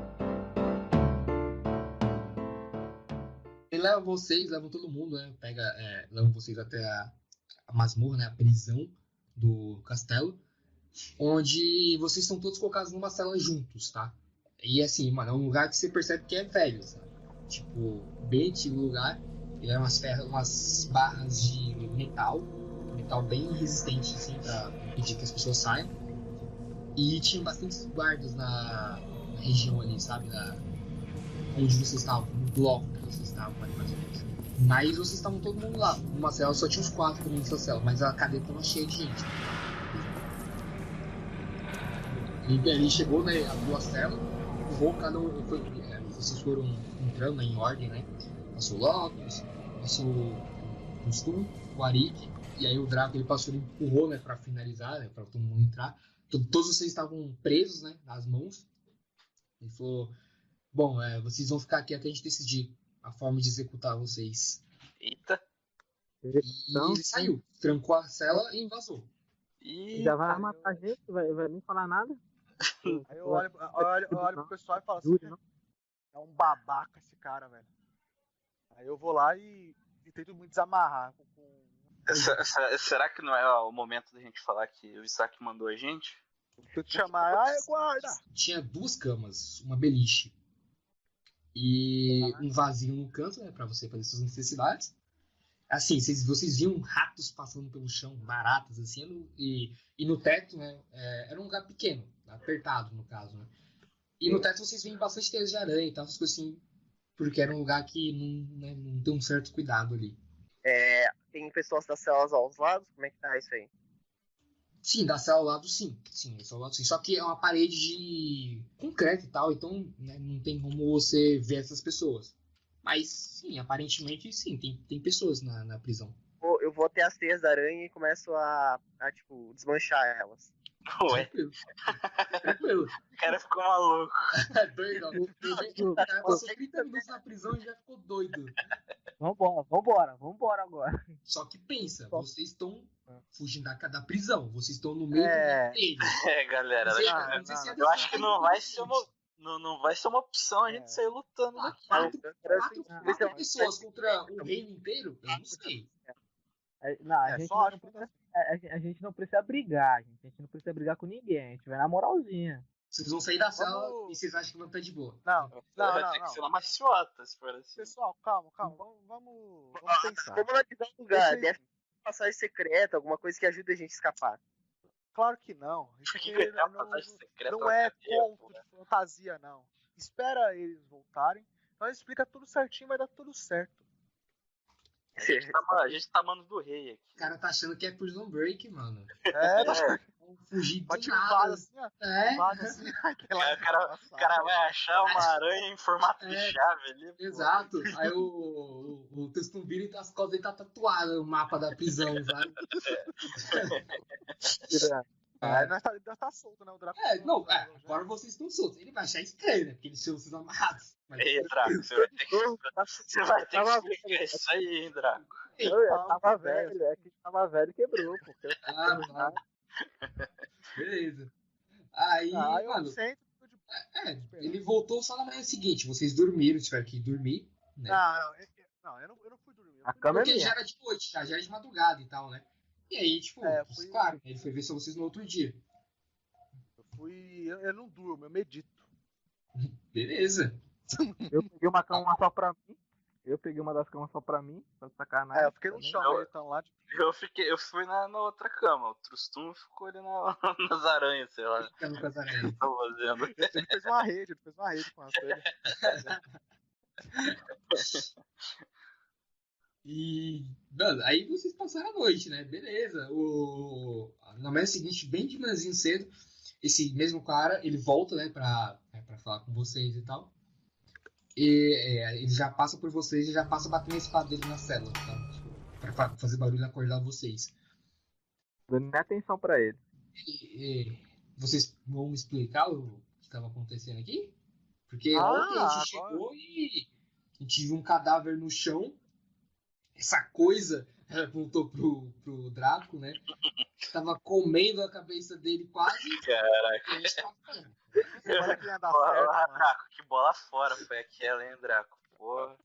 Ele leva vocês, levam todo mundo, né? Pega, é, levam vocês até a, a masmorra, né? A prisão do castelo. Onde vocês estão todos colocados numa cela juntos, tá? E assim, mano, é um lugar que você percebe que é velho, sabe? Tipo, bem antigo lugar. Ele é umas, ferras, umas barras de metal. Metal bem resistente, assim, pra impedir que as pessoas saiam. E tinha bastantes guardas na, na região ali, sabe? Na, onde vocês estavam, no bloco que vocês estavam ali mais ou menos. Mas vocês estavam todo mundo lá. Numa cela só tinha uns quatro comigo nessa cela, mas a cadeia estava cheia de gente. E ele chegou, né, abriu a cela, empurrou cada um, foi, é, vocês foram entrando, né, em ordem, né? Passou o Locus, passou o Costume, o Arik, e aí o Draco ele passou, ele empurrou, né, pra finalizar, né, pra todo mundo entrar. Todos vocês estavam presos, né, nas mãos. Ele falou, bom, é, vocês vão ficar aqui até a gente decidir a forma de executar vocês. Eita. E ele saiu, trancou a cela e vazou. E Já vai matar a gente, vai, vai nem falar nada. Aí eu olho, eu olho, eu olho pro pessoal e falo assim, Júlio, não. é um babaca esse cara, velho. Aí eu vou lá e, e tento me desamarrar. Com, com... essa- essa- será que não é o momento da gente falar que o Isaac mandou a gente? Se eu te chamar, ai, guarda! Tinha duas camas, uma beliche e um vazio no canto, né, pra você fazer suas necessidades. Assim, vocês, vocês viam ratos passando pelo chão, baratas, assim, no- e, e no teto, né, é, era um lugar pequeno, apertado, no caso, né. E no teto vocês veem bastante teias de aranha e tal, essas coisas assim, porque era um lugar que não, né, não tem um certo cuidado ali. É, tem pessoas das celas aos lados? Como é que tá isso aí? Sim, da cela ao lado, sim. Sim, da cela ao lado, sim. Só que é uma parede de concreto e tal, então né, não tem como você ver essas pessoas. Mas, sim, aparentemente, sim, tem, tem pessoas na, na prisão. Vou- Eu vou até as teias da aranha e começo a, a tipo, desmanchar elas. Ué, Tranquilo. Tranquilo. o cara ficou maluco. É doido, ó. O cara passou trinta minutos na prisão e já ficou doido. Vambora, vambora, vambora agora. Só que pensa, vocês estão fugindo da, da prisão, vocês estão no meio É. do meio. É, galera, Não sei- acho- não sei se é eu acho que não vai desse ser uma, não, não vai ser uma opção a gente É. sair lutando Ah, daqui. quatro, Eu- quatro, eu- quatro pessoas contra o reino inteiro? Eu não sei. É, Não, a, É, gente só não acho que precisa, a, a- a gente não precisa brigar, gente. A gente não precisa brigar com ninguém. A gente vai na moralzinha. Vocês vão sair da cela Vamos- e vocês acham que vão estar de boa. Não, não, vai não, ter que não. ser uma maciota, se for assim. Pessoal, calma, calma. Vamos, vamos, vamos Ah, pensar. Vamos analisar o lugar. Deixa eu- Deve ter passagem secreta, alguma coisa que ajude a gente a escapar. Claro que não. Isso Por que aqui que vai ter uma não, passagem secreta não na é cadeia, conto porra? de fantasia, não. Espera eles voltarem. Nós explica tudo certinho, vai dar tudo certo. A gente tá, a gente tá mano do rei aqui. O cara tá achando que é Prison Break, mano. É, tá Vão fugir do bate um nada. vaso assim, ó. É, Vaso assim, aquela O cara, o cara vai achar uma aranha em formato de É, chave ali. pô. exato. Aí o, o, o texto vira e as costas dele tá tatuado no mapa da prisão, sabe? Aí nós tá, nós tá solto, né? O Draco. É, não, é, agora vocês estão soltos. Ele vai achar estranho, né? Porque eles tinham sido amarrados. Mas Ei, Draco, você vai ter que, você vai ter que Tava- explicar isso aí, hein, Draco. Ei, Eu, eu calma, tava velho. velho, é que tava velho e quebrou, porque ah, tá. Beleza. Aí, Ah, eu mano, sento. fico de- é, ele voltou só na manhã seguinte. Vocês dormiram, tiveram que dormir, né? Não, não, eu, eu- não, eu não, eu não fui dormir. A cama é Porque já minha. era de noite, já, já era de madrugada e tal, né? E aí, tipo, É, eu fui- claro, ele foi ver só vocês no outro dia. Eu fui. Eu, eu não durmo, eu medito. Beleza. Eu peguei uma cama só pra mim. Eu peguei uma das camas só pra mim, pra sacanagem. É, eu fiquei no também. chão Eu- meditando lá. Tipo, Eu, fiquei, eu fui na, na outra cama. O Trustum ficou ali na, nas aranhas, sei lá. Ficando com as aranhas. Tá fazendo. ele fez uma rede, ele fez uma rede com as coisas. E, mano, aí vocês passaram a noite, né? Beleza. O... Na manhã seguinte, bem de manhãzinho cedo, esse mesmo cara, ele volta, né, pra, né, pra falar com vocês e tal. E é, ele já passa por vocês e já passa batendo a espada dele na cela, tá? Tipo, pra fa- fazer barulho e acordar vocês. Dando nem atenção pra ele. E, e vocês vão me explicar o que estava acontecendo aqui? Porque Ah, ontem a gente agora- chegou e a gente viu um cadáver no chão. Essa coisa, ela apontou pro, pro Draco, né? Tava comendo a cabeça dele quase. Caraca. E a gente tava falando. Olha que ia dar Porra, certo, mano. Draco, que bola fora foi aquela, hein, Draco? Porra.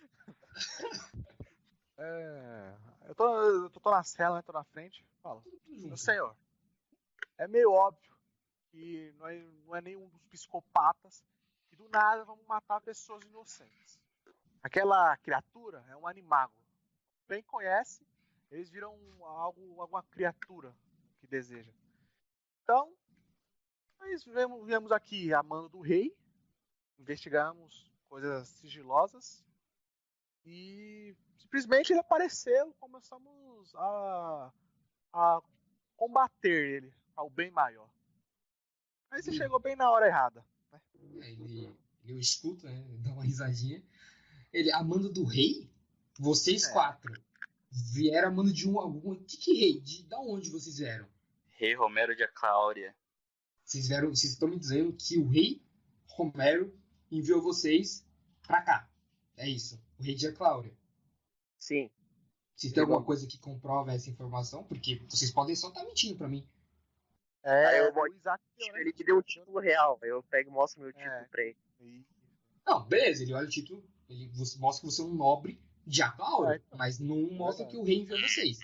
É, eu tô, eu tô na cela, né? Tô na frente. Fala. Tudo Meu junto. senhor, é meio óbvio que não é, não é nenhum dos psicopatas que do nada vamos matar pessoas inocentes. Aquela criatura é um animago. Bem conhece, eles viram algo, alguma criatura que deseja. Então, nós viemos, viemos aqui a mando do rei, investigamos coisas sigilosas e simplesmente ele apareceu, começamos a, a combater ele ao bem maior. Aí você Hum. chegou bem na hora errada. Aí Ele, ele escuta, né? Dá uma risadinha. Ele, a mando do rei? Vocês É. quatro vieram a mando de um algum. De que rei? De, da onde vocês vieram? Rei Romero de Cláudia. Vocês vieram. Vocês estão me dizendo que o rei Romero enviou vocês pra cá. É isso. O rei de Cláudia. Sim. Vocês têm alguma coisa que comprova essa informação? Porque vocês podem só estar mentindo pra mim. É, Aí eu o vou- Isaac deu, né? Ele me deu um título real. Aí eu pego e mostro meu título É. pra ele. E- Não, beleza, ele olha o título, ele você- mostra que você é um nobre de Aclaura, É, então. mas não mostra Verdade. que o rei enviou vocês.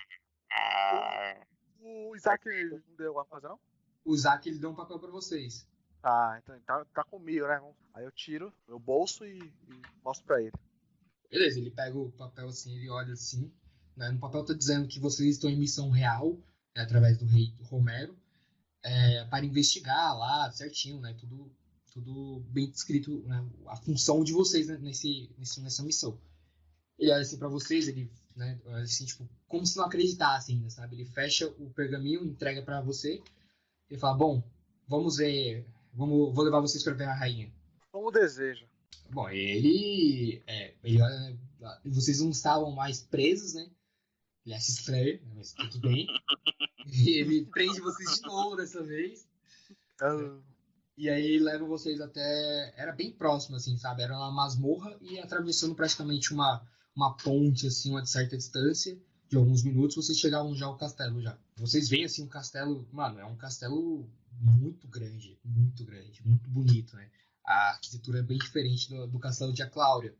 O Isaac não deu alguma coisa, não? O Isaac, ele deu um papel pra vocês. Ah, então tá, tá comigo, né? Aí eu tiro meu bolso e, e mostro pra ele. Beleza, ele pega o papel assim, ele olha assim, né, no papel tá dizendo que vocês estão em missão real, né, através do rei Romero, é, para investigar lá certinho, né, tudo, tudo bem descrito, né, a função de vocês, né, nesse, nesse, nessa missão. Ele olha assim pra vocês, ele, né, olha assim, tipo, como se não acreditasse ainda, sabe? Ele fecha o pergaminho, entrega pra você, ele fala, bom, vamos ver, vamos, vou levar vocês pra ver a rainha. Como deseja. Bom, ele, é, ele olha, né, vocês não estavam mais presos, né? Ele acha estranho, mas tudo bem. E ele prende vocês de novo dessa vez. Ah, E aí ele leva vocês até... Era bem próximo, assim, sabe? Era uma masmorra e atravessando praticamente uma, uma ponte, assim, uma certa distância, de alguns minutos, vocês chegavam já ao castelo já. Vocês veem, assim, um castelo... Mano, é um castelo muito grande, muito grande, muito bonito, né? A arquitetura é bem diferente do, do castelo de Acláudia.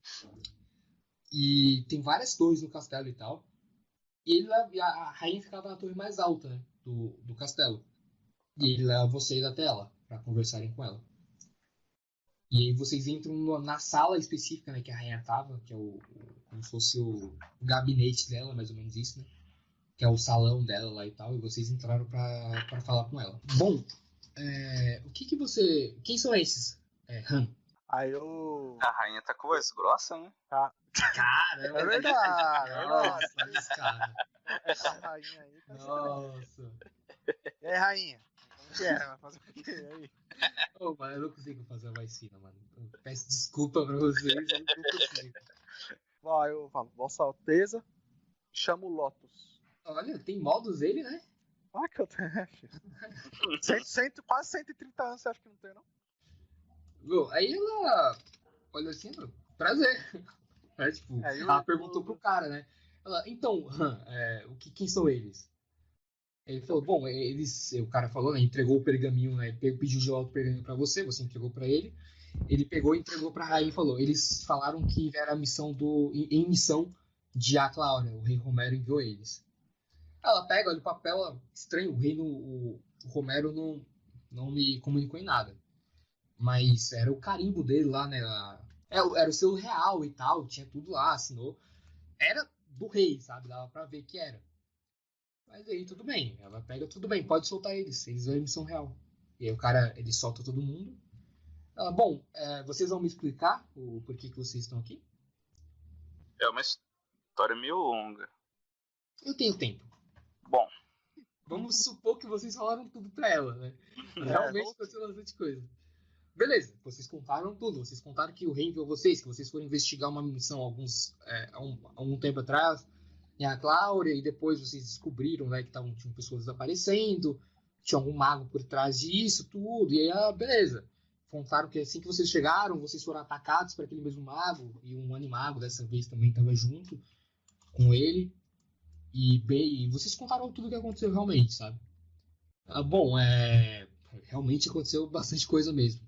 E tem várias torres no castelo e tal. E ele, leva- a, a rainha ficava na torre mais alta, né, do, do castelo. E ele leva vocês até ela, pra conversarem com ela. E aí vocês entram no- na sala específica, né, que a rainha tava, que é o, o- como se fosse o, o gabinete dela, mais ou menos isso, né? Que é o salão dela lá e tal, e vocês entraram pra, pra falar com ela. Bom, é, o que que você... Quem são esses? É, Han. aí eu. A rainha tá com voz grossa, né? Cara, É verdade, é Nossa, verdade. esse cara. Essa rainha aí tá sendo. Nossa. E aí, rainha? Como que é? Vai fazer o quê aí? Ô, mano, eu não consigo fazer a voz fina, mano. Eu peço desculpa pra vocês, eu não consigo. Bom, aí eu falo, Vossa Alteza, chamo o Lotus. Olha, tem modos ele, né? Ah, que eu tenho. Cento, cento, quase cento e trinta anos, você acha que não tem, não? Meu, aí ela olha assim, meu, prazer. É, tipo, É, eu- ela perguntou pro cara, né? Ela, então, Han, é, o que, quem são eles? Ele falou, bom, eles, o cara falou, né? Entregou o pergaminho, né? pe- Pediu de volta o pergaminho pra você, você entregou pra ele. Ele pegou e entregou pra rainha e falou, eles falaram que era a missão do, em, em missão de Aclaura, o rei Romero enviou eles. Ela pega, olha o papel, ela, estranho, o rei, no, o, o Romero não, não me comunicou em nada. Mas era o carimbo dele lá, né? A, era o selo real e tal, tinha tudo lá, assinou. Era do rei, sabe? Dava pra ver que era. Mas aí tudo bem, ela pega, tudo bem, pode soltar eles, eles vão em missão real. E aí o cara, ele solta todo mundo. Ela, bom, é, vocês vão me explicar o porquê que vocês estão aqui? É uma história meio longa. Eu tenho tempo. Bom. Vamos supor que vocês falaram tudo pra ela, né? É, Realmente vamos- aconteceu bastante coisa. Beleza, vocês contaram tudo. Vocês contaram que o rei enviou vocês, que vocês foram investigar uma missão alguns, é, há, um, há um tempo atrás em Aclaura, e depois vocês descobriram, né, que tavam, tinham pessoas desaparecendo, tinha algum mago por trás disso, tudo. E aí, ah, beleza. Contaram que assim que vocês chegaram, vocês foram atacados por aquele mesmo mago, e um animago dessa vez também estava junto com ele. E, bem, e vocês contaram tudo o que aconteceu realmente, sabe? Ah, bom, é... realmente aconteceu bastante coisa mesmo.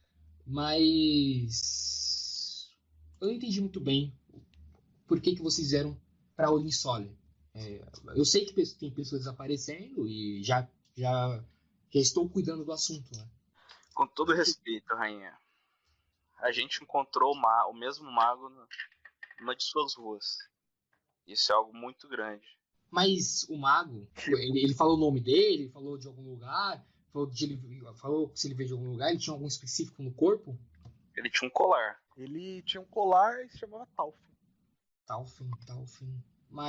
Mas... eu não entendi muito bem por que, que vocês vieram para Olinsole. É, eu sei que tem pessoas desaparecendo e já, já, já estou cuidando do assunto, né? Com todo respeito, rainha. A gente encontrou o, ma- o mesmo mago no- numa de suas ruas. Isso é algo muito grande. Mas o mago, ele, ele falou o nome dele, falou de algum lugar, falou, de ele, falou se ele veio de algum lugar, ele tinha algum específico no corpo? Ele tinha um colar. Ele tinha um colar e se chamava Talfin. Talfin, Talfin.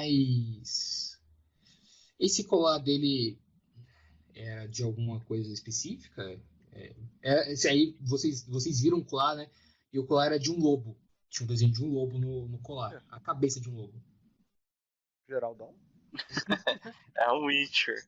Mas esse colar dele era de alguma coisa específica? É, é, esse aí, vocês, vocês viram o colar, né? E o colar era de um lobo. Tinha um desenho de um lobo no, no colar. A cabeça de um lobo. Geraldão. É um Witcher.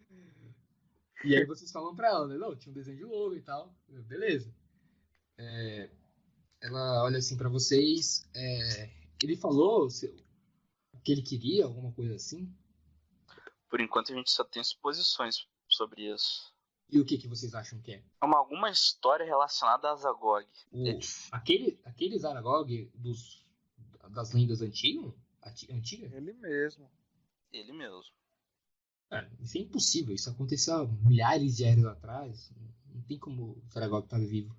E aí vocês falam pra ela, né? Não, tinha um desenho de lobo e tal. Beleza. É, ela olha assim pra vocês. É, ele falou se, o que ele queria, alguma coisa assim. Por enquanto a gente só tem suposições sobre isso. E o que, que vocês acham que é? É uma, alguma história relacionada a Azagog. O, aquele, aquele Zaragog dos, das lendas antigas? Antiga? Ele mesmo. Ele mesmo. É, isso é impossível. Isso aconteceu há milhares de anos atrás. Não tem como o Zaragog estar vivo.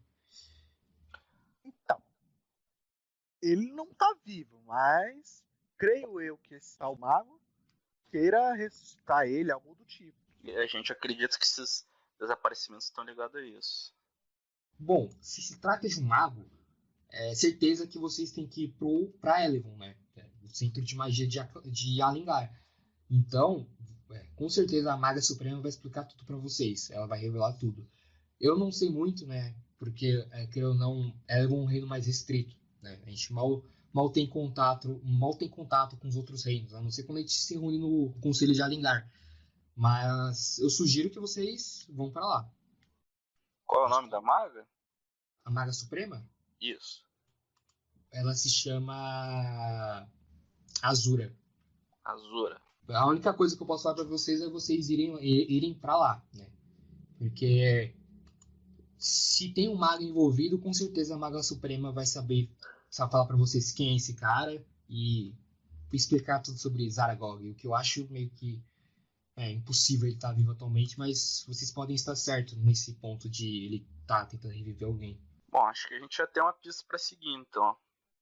Então, ele não tá vivo, mas creio eu que esse tal mago queira ressuscitar ele, algo do tipo. E a gente acredita que esses desaparecimentos estão ligados a isso. Bom, se se trata de um mago, é certeza que vocês têm que ir pro, pra Elevon, né? É, o centro de magia de, de Alingar. Então, é, com certeza a Maga Suprema vai explicar tudo pra vocês. Ela vai revelar tudo. Eu não sei muito, né? Porque, é, que eu não, Elevon é um reino mais restrito, né? A gente mal, mal tem contato, mal tem contato com os outros reinos, a não ser quando a gente se reúne no Conselho de Alingar. Mas eu sugiro que vocês vão pra lá. Qual é o nome da maga? A Maga Suprema, Isso. ela se chama Azura. Azura. A única coisa que eu posso falar pra vocês é vocês irem, irem pra lá, né? Porque se tem um mago envolvido, com certeza a Maga Suprema vai saber, sabe falar pra vocês quem é esse cara e explicar tudo sobre Zaragog. O que eu acho meio que é impossível ele estar vivo atualmente, mas vocês podem estar certos nesse ponto de ele estar tentando reviver alguém. Bom, acho que a gente já tem uma pista pra seguir, então.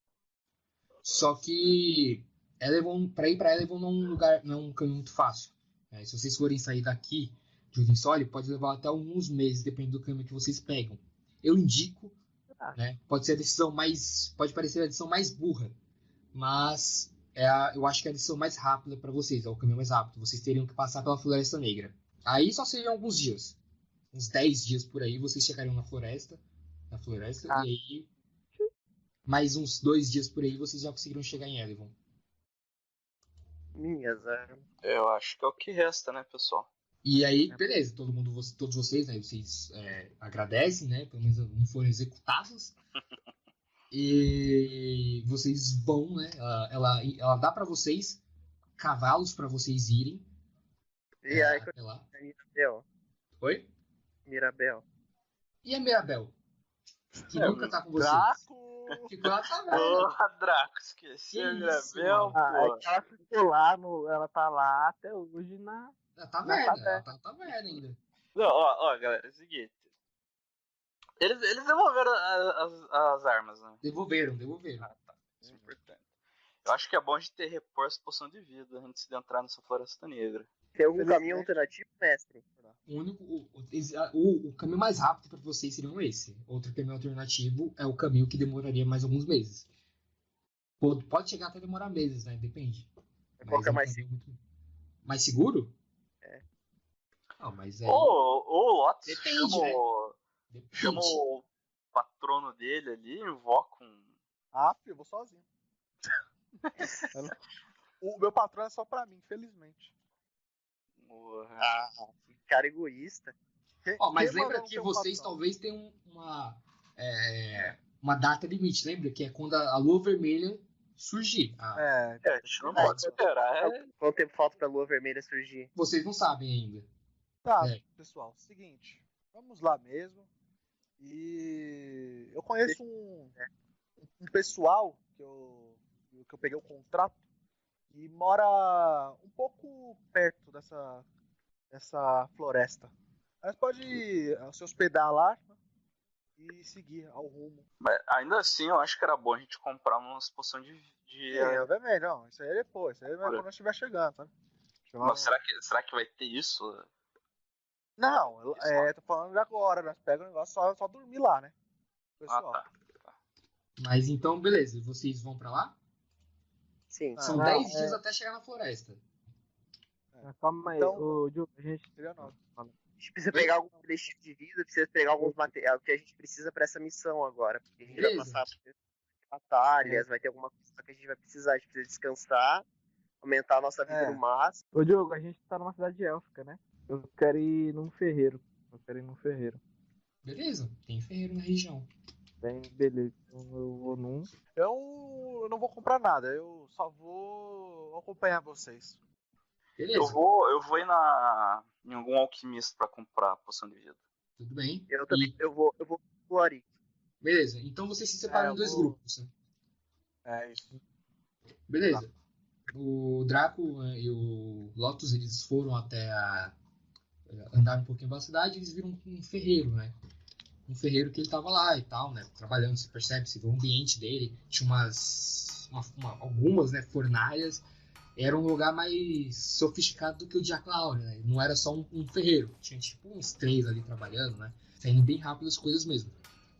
Só que Elevon, pra ir pra Elevon não é um lugar, não é um caminho muito fácil. É, se vocês forem sair daqui de Olinsole, pode levar até alguns meses, dependendo do caminho que vocês pegam. Eu indico, Ah. né? Pode ser a decisão mais, pode parecer a decisão mais burra, mas é a, eu acho que é a decisão mais rápida para vocês, é o caminho mais rápido. Vocês teriam que passar pela Floresta Negra. Aí só seriam alguns dias, uns dez dias por aí, vocês chegariam na floresta, na floresta Ah. e aí mais uns dois dias por aí vocês já conseguiram chegar em Elevon. Minhas armas. Eu acho que é o que resta, né, pessoal? E aí, beleza, todo mundo, todos vocês, né, vocês é, agradecem, né, pelo menos não foram executados. E vocês vão, né, ela, ela, ela dá pra vocês cavalos pra vocês irem E é, aí, até lá. Mirabel. Oi? Mirabel. E a Mirabel? Que nunca tá com vocês. Draco! Ficou na taverna. Porra, Draco, esqueci Que a isso, Gravel, mano. Ah, pô. é que ela ficou lá, no, ela tá lá até hoje na. Na taverna, taverna. ela tá na taverna ainda. Não, ó, ó, galera, é o seguinte. Eles, eles devolveram a- as, as armas, né? Devolveram, devolveram. Ah, tá. Isso é importante. Eu acho que é bom a gente ter reforço poção de vida antes de entrar nessa floresta negra. Tem algum Felizmente. caminho alternativo, mestre? O único, o, o, o, o caminho mais rápido para vocês seria esse. Outro caminho alternativo é o caminho que demoraria mais alguns meses. Pode, pode chegar até demorar meses, né? Depende. Qual que é um mais caminho muito... mais seguro? É. Não, mas aí Ô, ô, Lotus, Depende, chama, né? o, depende. chama o patrono dele ali, invoca um. Ah, filho, eu vou sozinho. Eu não- O meu patrão é só pra mim, infelizmente. um- Ah, que cara egoísta. Quem- Ó, mas quem lembra mandou que no teu vocês patrão? talvez tenham uma é, uma data limite, lembra? Que é quando a, a lua vermelha surgir. Ah, É, É, a gente não Ah, pode esperar. É... Quanto tempo falta pra lua vermelha surgir? Vocês não sabem ainda. tá, É. pessoal, seguinte. Vamos lá mesmo. E eu conheço um, um pessoal que eu, que eu peguei o contrato e mora um pouco perto dessa, dessa floresta. Mas pode eh, se hospedar lá, né, e seguir ao rumo. Mas ainda assim, eu acho que era bom a gente comprar umas poções de. de É, obviamente, não. Isso aí é depois. Isso aí é quando nós estiver chegando, sabe? Chegar Mas no- será que, será que vai ter isso? Não, eu- é, tô falando de agora. Nós pegamos o negócio só, só dormir lá, né? Pessoal. Ah, tá. Mas então, beleza. Vocês vão pra lá? Sim. Ah, São não, dez é- dias até chegar na floresta. Mas calma aí, Então- ô, Diogo, a gente. Seria nove. A gente precisa pegar algum coletivo de vida, precisa pegar alguns materiais que a gente precisa pra essa missão agora. Porque a gente vai Beleza. passar por batalhas, vai ter alguma coisa que a gente vai precisar. A gente precisa descansar, aumentar a nossa vida É. no máximo. Ô, Diogo, a gente tá numa cidade élfica, né? Eu quero ir num ferreiro. Eu quero ir num ferreiro. Beleza. Tem ferreiro na região. Bem, beleza. Então eu vou num. Eu, eu não vou comprar nada, eu só vou acompanhar vocês. Beleza. Eu vou, eu vou ir na, em algum alquimista pra comprar poção de vida. Tudo bem. Eu também E- eu vou, eu vou pro Ari. beleza. Então vocês se separam É, eu em dois vou- grupos. Né? É isso. Beleza. O Draco né, e o Lotus, eles foram até a... andaram um pouquinho pela cidade e eles viram um ferreiro, né? Um ferreiro que ele tava lá e tal, né? Trabalhando, você percebe, você vê o ambiente dele. Tinha umas... uma- uma- algumas, né? Fornalhas. Era um lugar mais sofisticado do que o de Aclaura, né? Não era só um, um ferreiro. Tinha tipo uns três ali trabalhando, né? Saindo bem rápido as coisas mesmo.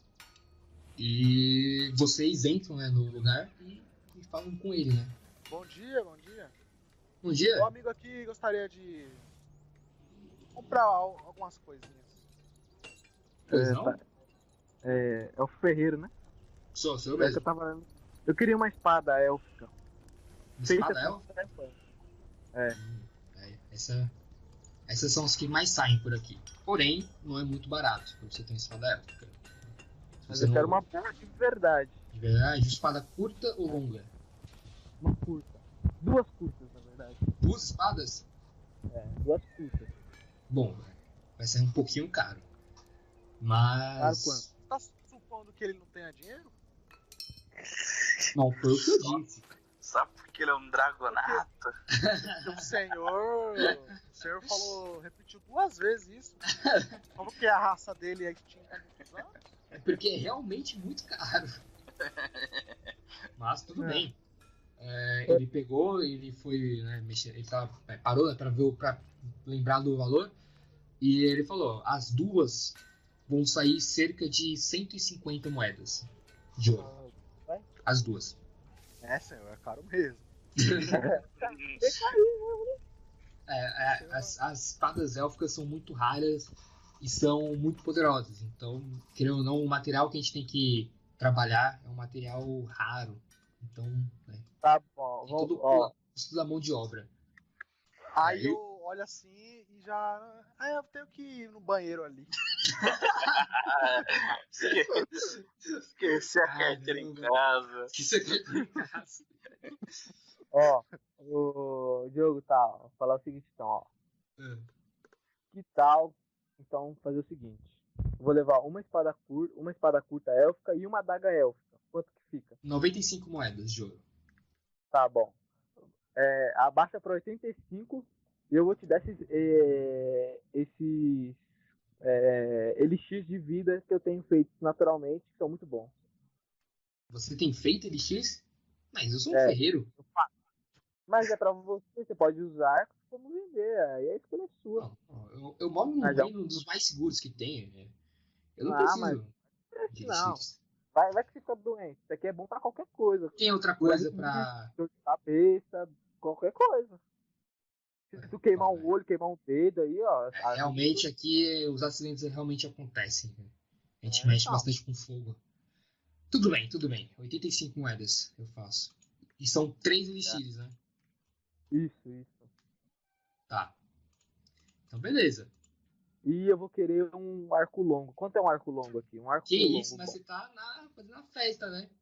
E vocês entram, né, no lugar e, e falam com ele, né? Bom dia, bom dia. Bom dia. O amigo aqui gostaria de comprar al- algumas coisinhas. Pois É, não? tá. É, é o ferreiro, né? Sou, sou eu É que eu mesmo. tava. Eu queria uma espada élfica. Espada com elfa? ferro. É, essa, essas são as que mais saem por aqui. Porém, não é muito barato pra você ter uma espada élfica. Se Mas você eu não- quero uma boa de verdade. De verdade, espada curta ou longa? Uma curta. Duas curtas, na verdade. Duas espadas? É, duas curtas. Bom, vai ser um pouquinho caro. Caro Mas. quanto? Tá supondo que ele não tenha dinheiro? Não, foi o que eu disse. Sabe porque ele é um dragonato? Porque o senhor. O senhor falou, repetiu duas vezes isso. Falou que a raça dele é extinta há muitos anos. É porque é realmente muito caro. Mas tudo É. bem. É, ele pegou, ele foi, né, mexer, ele tava, é, parou né, pra, ver, o- pra lembrar do valor. E ele falou: as duas vão sair cerca de cento e cinquenta moedas de ouro. As duas. É, senhor, é caro mesmo. É, é, as, as espadas élficas são muito raras e são muito poderosas. Então, querendo ou não, o material que a gente tem que trabalhar é um material raro. Então, né, Tá bom, tem todo vamos, ó. o custo da mão de obra. Aí Aí- eu olho assim e já. Ah, eu tenho que ir no banheiro ali. Esqueci, esqueci a carteira em Caramba. casa. Que você quer ter em casa? Ó, o Diogo, tá, ó, vou falar o seguinte então, ó. É. Que tal, então, fazer o seguinte. Vou levar uma espada curta, uma espada curta élfica e uma adaga élfica. Quanto que fica? noventa e cinco moedas de ouro. Tá bom. É, abaixa pra oitenta e cinco e eu vou te dar esses, é, esses é, elixir de vida que eu tenho feito naturalmente, que são muito bons. Você tem feito elixir? Mas eu sou um É. ferreiro. Mas é pra você, você pode usar como vender, aí a escolha é sua. Não, não, eu, eu moro num Mas é um- reino dos mais seguros que tem. né? Eu não Ah, preciso mas- de Não, elixir. vai, vai que você fica doente. Isso aqui é bom pra qualquer coisa. Tem outra coisa pra... Dor de cabeça, qualquer coisa. Se tu queimar um olho, queimar um dedo aí, ó. a- Realmente aqui os acidentes realmente acontecem. né? A gente É, mexe então. bastante com fogo. Tudo bem, tudo bem. oitenta e cinco moedas eu faço. E são três elixires, né? Isso, isso. Tá. Então beleza. E eu vou querer um arco longo. Quanto é um arco longo aqui? Um arco Que longo. isso, mas bom. você tá na, fazendo a festa, né?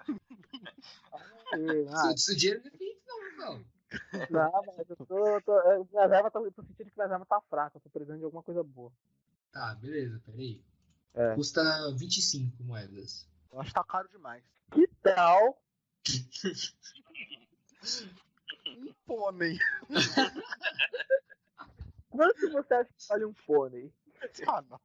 É, ah, Seu, seu dinheiro não é feito, não, não. não, mas eu tô. tô eu, minhas armas tá- eu tô sentindo que minhas armas tá fraca. Eu tô precisando de alguma coisa boa. Tá, beleza, peraí. É. Custa vinte e cinco moedas. Eu acho que tá caro demais. Que tal? Um pônei. Quanto você acha que vale um pônei? Ah, não.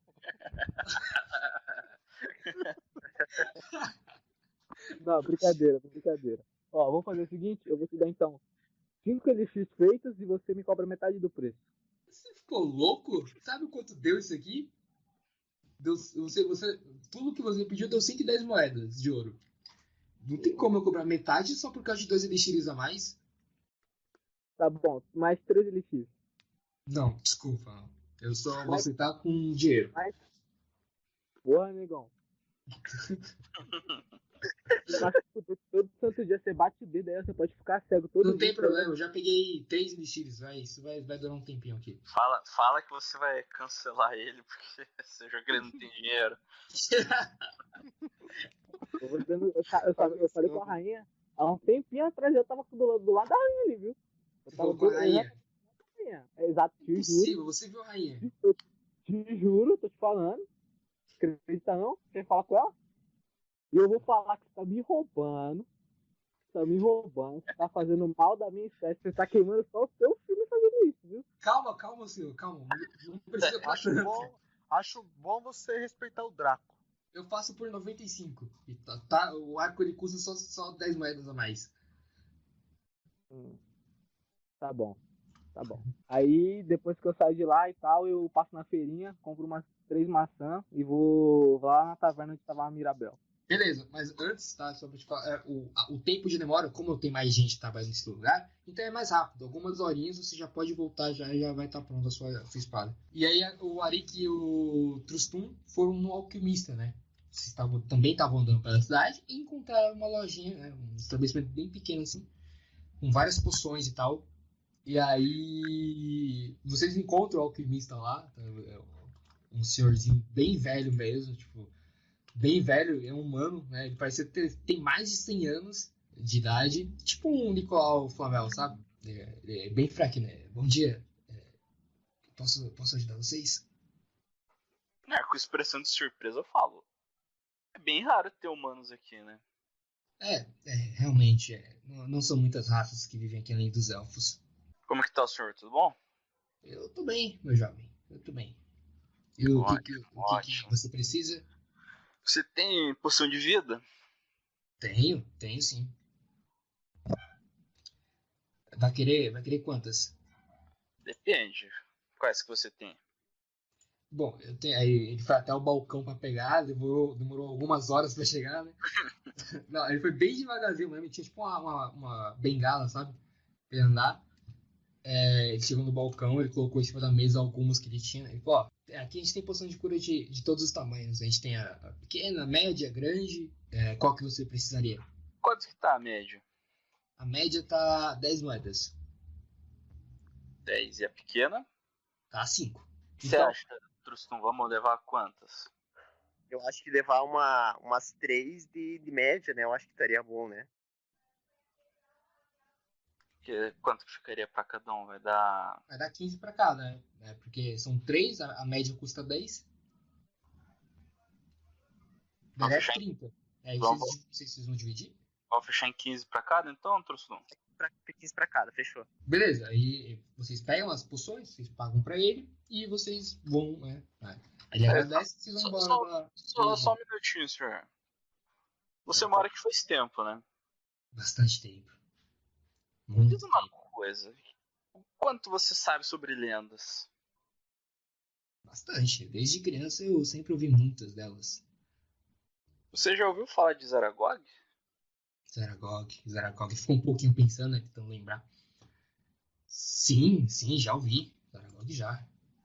Não, brincadeira, brincadeira. Ó, vamos fazer o seguinte, eu vou te dar então cinco elixir feitos e você me cobra metade do preço. Você ficou louco? Sabe quanto deu isso aqui? Deu, você, você, tudo que você pediu deu cento e dez moedas de ouro. Não tem como eu cobrar metade só por causa de dois elixires a mais? Tá bom, mais três elixir. Não, desculpa. não. Eu só vou aceitar com dinheiro. Porra, negão. Mas, todo, todo santo dia você bate o dedo aí, você pode ficar cego todo Não dia. tem problema, eu já peguei três elixires, vai, isso vai, vai durar um tempinho aqui. Fala, fala que você vai cancelar ele porque você já que ele não tem dinheiro. Eu, vou dando, eu, sa- eu, sa- eu falei com a rainha, há um tempinho atrás eu tava do, do lado da rainha ali, viu? Eu Você tava falou com a do- rainha. rainha. É, exato, te juro, Impossível, você viu a rainha. te juro, tô te falando. Acredita não? Quer falar com ela? E eu vou falar que você tá me roubando. Você tá me roubando, você tá fazendo mal da minha espécie, você tá queimando só o seu filho fazendo isso, viu? Calma, calma, senhor, calma. Não precisa pra Acho tanto. bom, acho bom você respeitar o Draco. Eu faço por noventa e cinco. E tá, tá, o arco ele custa só, só dez moedas a mais. Hum. Tá bom, tá bom. Aí, depois que eu saio de lá e tal, eu passo na feirinha, compro umas três maçãs e vou lá na taverna onde tava a Mirabel. Beleza, mas antes, tá? Só pra te falar, é, o, a- o tempo de demora, como eu tenho mais gente trabalhando nesse lugar, então é mais rápido. Algumas horinhas você já pode voltar já e já vai estar pronta a sua, a sua espada. E aí a- o Arik e o Trustum foram no alquimista, né? Vocês estavam, também estavam andando pela cidade e encontraram uma lojinha, né? Um estabelecimento bem pequeno assim, com várias poções e tal. E aí vocês encontram o alquimista lá, tá? É um senhorzinho bem velho mesmo, tipo, bem velho, é um humano, né? Ele parece ter tem mais de cem anos de idade, tipo um Nicolau Flamel, sabe? É, ele é bem fraco, né? Bom dia, é, posso, posso ajudar vocês? É, com expressão de surpresa eu falo. É bem raro ter humanos aqui, né? É, é realmente, é, não, não são muitas raças que vivem aqui além dos elfos. Como que tá o senhor? Tudo bom? Eu tô bem, meu jovem, eu tô bem. E o que, que, o que, que ótimo. você precisa? Você tem poção de vida? Tenho, tenho sim. Vai querer, vai querer quantas? Depende. Quais que você tem? Bom, eu tenho, aí ele foi até o balcão pra pegar, demorou, demorou algumas horas pra chegar, né? Não, ele foi bem devagarzinho mesmo, ele tinha tipo uma, uma, uma bengala, sabe? Pra ele andar. É, ele chegou no balcão, ele colocou em cima da mesa algumas que ele tinha. Ele falou, ó, aqui a gente tem poção de cura de, de todos os tamanhos. A gente tem a, a pequena, a média, a grande. É, qual que você precisaria? Quanto que tá a média? A média tá dez moedas. dez. E a pequena? Tá cinco. Você Então, acha, Trustum, vamos levar quantas? Eu acho que levar uma, umas três de, de média, né? Eu acho que estaria bom, né? Que, quanto que ficaria pra cada um? Vai dar... vai dar quinze pra cada, né? É, porque são três, a, a média custa dez. Daria fechar em- trinta. É, e Vamos- vocês, vocês, vocês vão dividir? Vamos fechar em quinze pra cada, então, Trussum? Pra, quinze pra cada, fechou. Beleza, aí vocês pegam as poções, vocês pagam pra ele e vocês vão, né? Aí ele agradece e vocês vão Só- embora. só- pra- Só, só um minutinho, senhor. Você mora aqui faz tempo, né? Bastante tempo. Me Muito diz uma tempo. coisa. O quanto você sabe sobre lendas? Bastante. Desde criança eu sempre ouvi muitas delas. Você já ouviu falar de Zaragog? Zaragog, Zaragog. Ficou um pouquinho pensando, né? Tentando lembrar. Sim, sim, já ouvi. Zaragog já.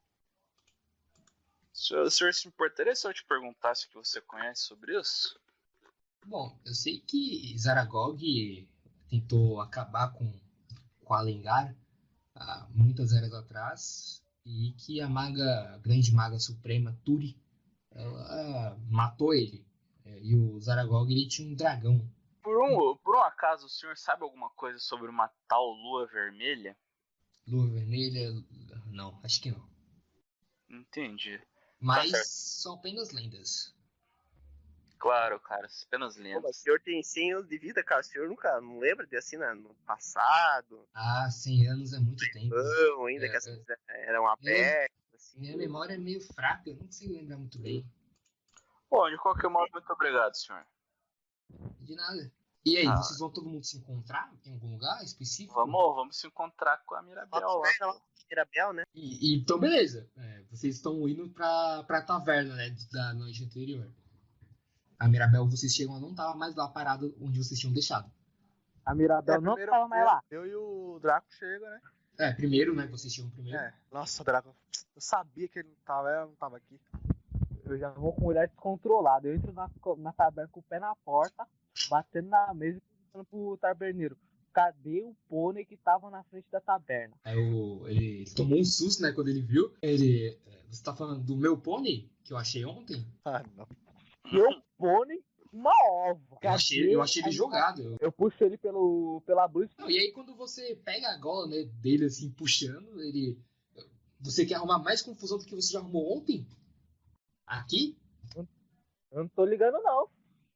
O senhor, o senhor se importaria se eu te perguntasse o que você conhece sobre isso? Bom, eu sei que Zaragog tentou acabar com, com Alengar há muitas eras atrás e que a maga, a grande maga suprema, Turi, ela matou ele. É, E o Zaragog, ele tinha um dragão. Por um, por um acaso, o senhor sabe alguma coisa sobre uma tal lua vermelha? Lua vermelha, não, acho que não. Entendi. Mas certo. são apenas lendas. Claro, cara, apenas Pô, mas o lendas. senhor tem cem anos de vida, cara. O senhor nunca não lembra de assim, né, no passado? Ah, cem anos é muito tempo. Não, ainda É, que as coisas eram abertas, assim. Minha memória é meio fraca, eu não consigo lembrar muito bem. Bom, de qualquer modo, muito obrigado, senhor. De nada. E aí, Ah. vocês vão todo mundo se encontrar em algum lugar específico? Vamos, vamos se encontrar com a Mirabel Só lá. pega lá, Mirabel, né? E, e- então, beleza. É, vocês estão indo pra, pra taverna, né? Da noite anterior. A Mirabel, vocês chegam, ela não tava mais lá parada onde vocês tinham deixado. A Mirabel É, não primeiro tava mais eu- lá. Eu e o Draco chegam, né? É, primeiro, né? Vocês chegam primeiro. É. Nossa, Draco. Eu sabia que ele não tava, ela não tava aqui. Eu já vou com o olhar descontrolado. Eu entro na, na taberna com o pé na porta, batendo na mesa e perguntando pro taberneiro: cadê o pônei que tava na frente da taberna? Aí o, ele, ele tomou um susto, né? Quando ele viu. Ele. é, Você tá falando do meu pônei? Que eu achei ontem? Ah, não. Eu pônei uma ova. Eu achei, eu achei ele Aí jogado. Eu- Eu puxo ele pelo, pela blusa. Não, e aí, quando você pega a gola, né, dele assim, puxando, ele. Você quer arrumar mais confusão do que você já arrumou ontem? Aqui? Eu não tô ligando, não.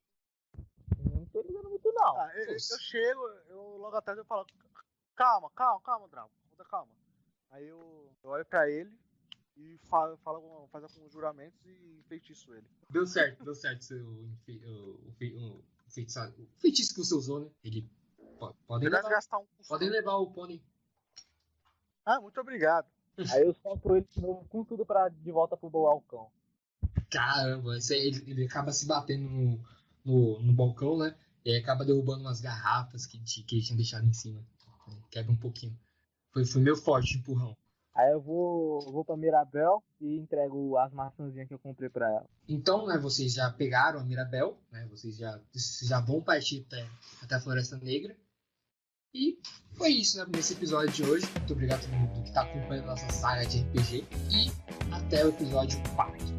Eu não tô ligando muito, não. Ah, eu, eu Nossa. chego, eu logo atrás eu falo: calma, calma, calma, Draco. Calma. Aí eu, eu olho pra ele e falo, falo, alguma- faz alguns juramentos e feitiço ele. Deu certo, deu certo seu, enfe- o, o, fe- o, feitiço, o feitiço que você usou, né? Ele. po- Podem Ele deve levar, gastar um custo. podem levar o pônei. Ah, muito obrigado. Aí eu solto ele de novo com tudo pra de volta pro balcão. Caramba, esse aí, ele, ele acaba se batendo no, no, no balcão, né? E aí acaba derrubando umas garrafas que, ti- que ele tinha deixado em cima. Quebra um pouquinho. Foi, foi meio forte o empurrão. Aí eu vou, eu vou pra Mirabel e entrego as maçãzinhas que eu comprei pra ela. Então, né, vocês já pegaram a Mirabel, né? Vocês já, vocês já vão partir até, até a Floresta Negra. E foi isso, né, nesse episódio de hoje. Muito obrigado a todo mundo que está acompanhando nossa saga de R P G. E até o episódio quatro.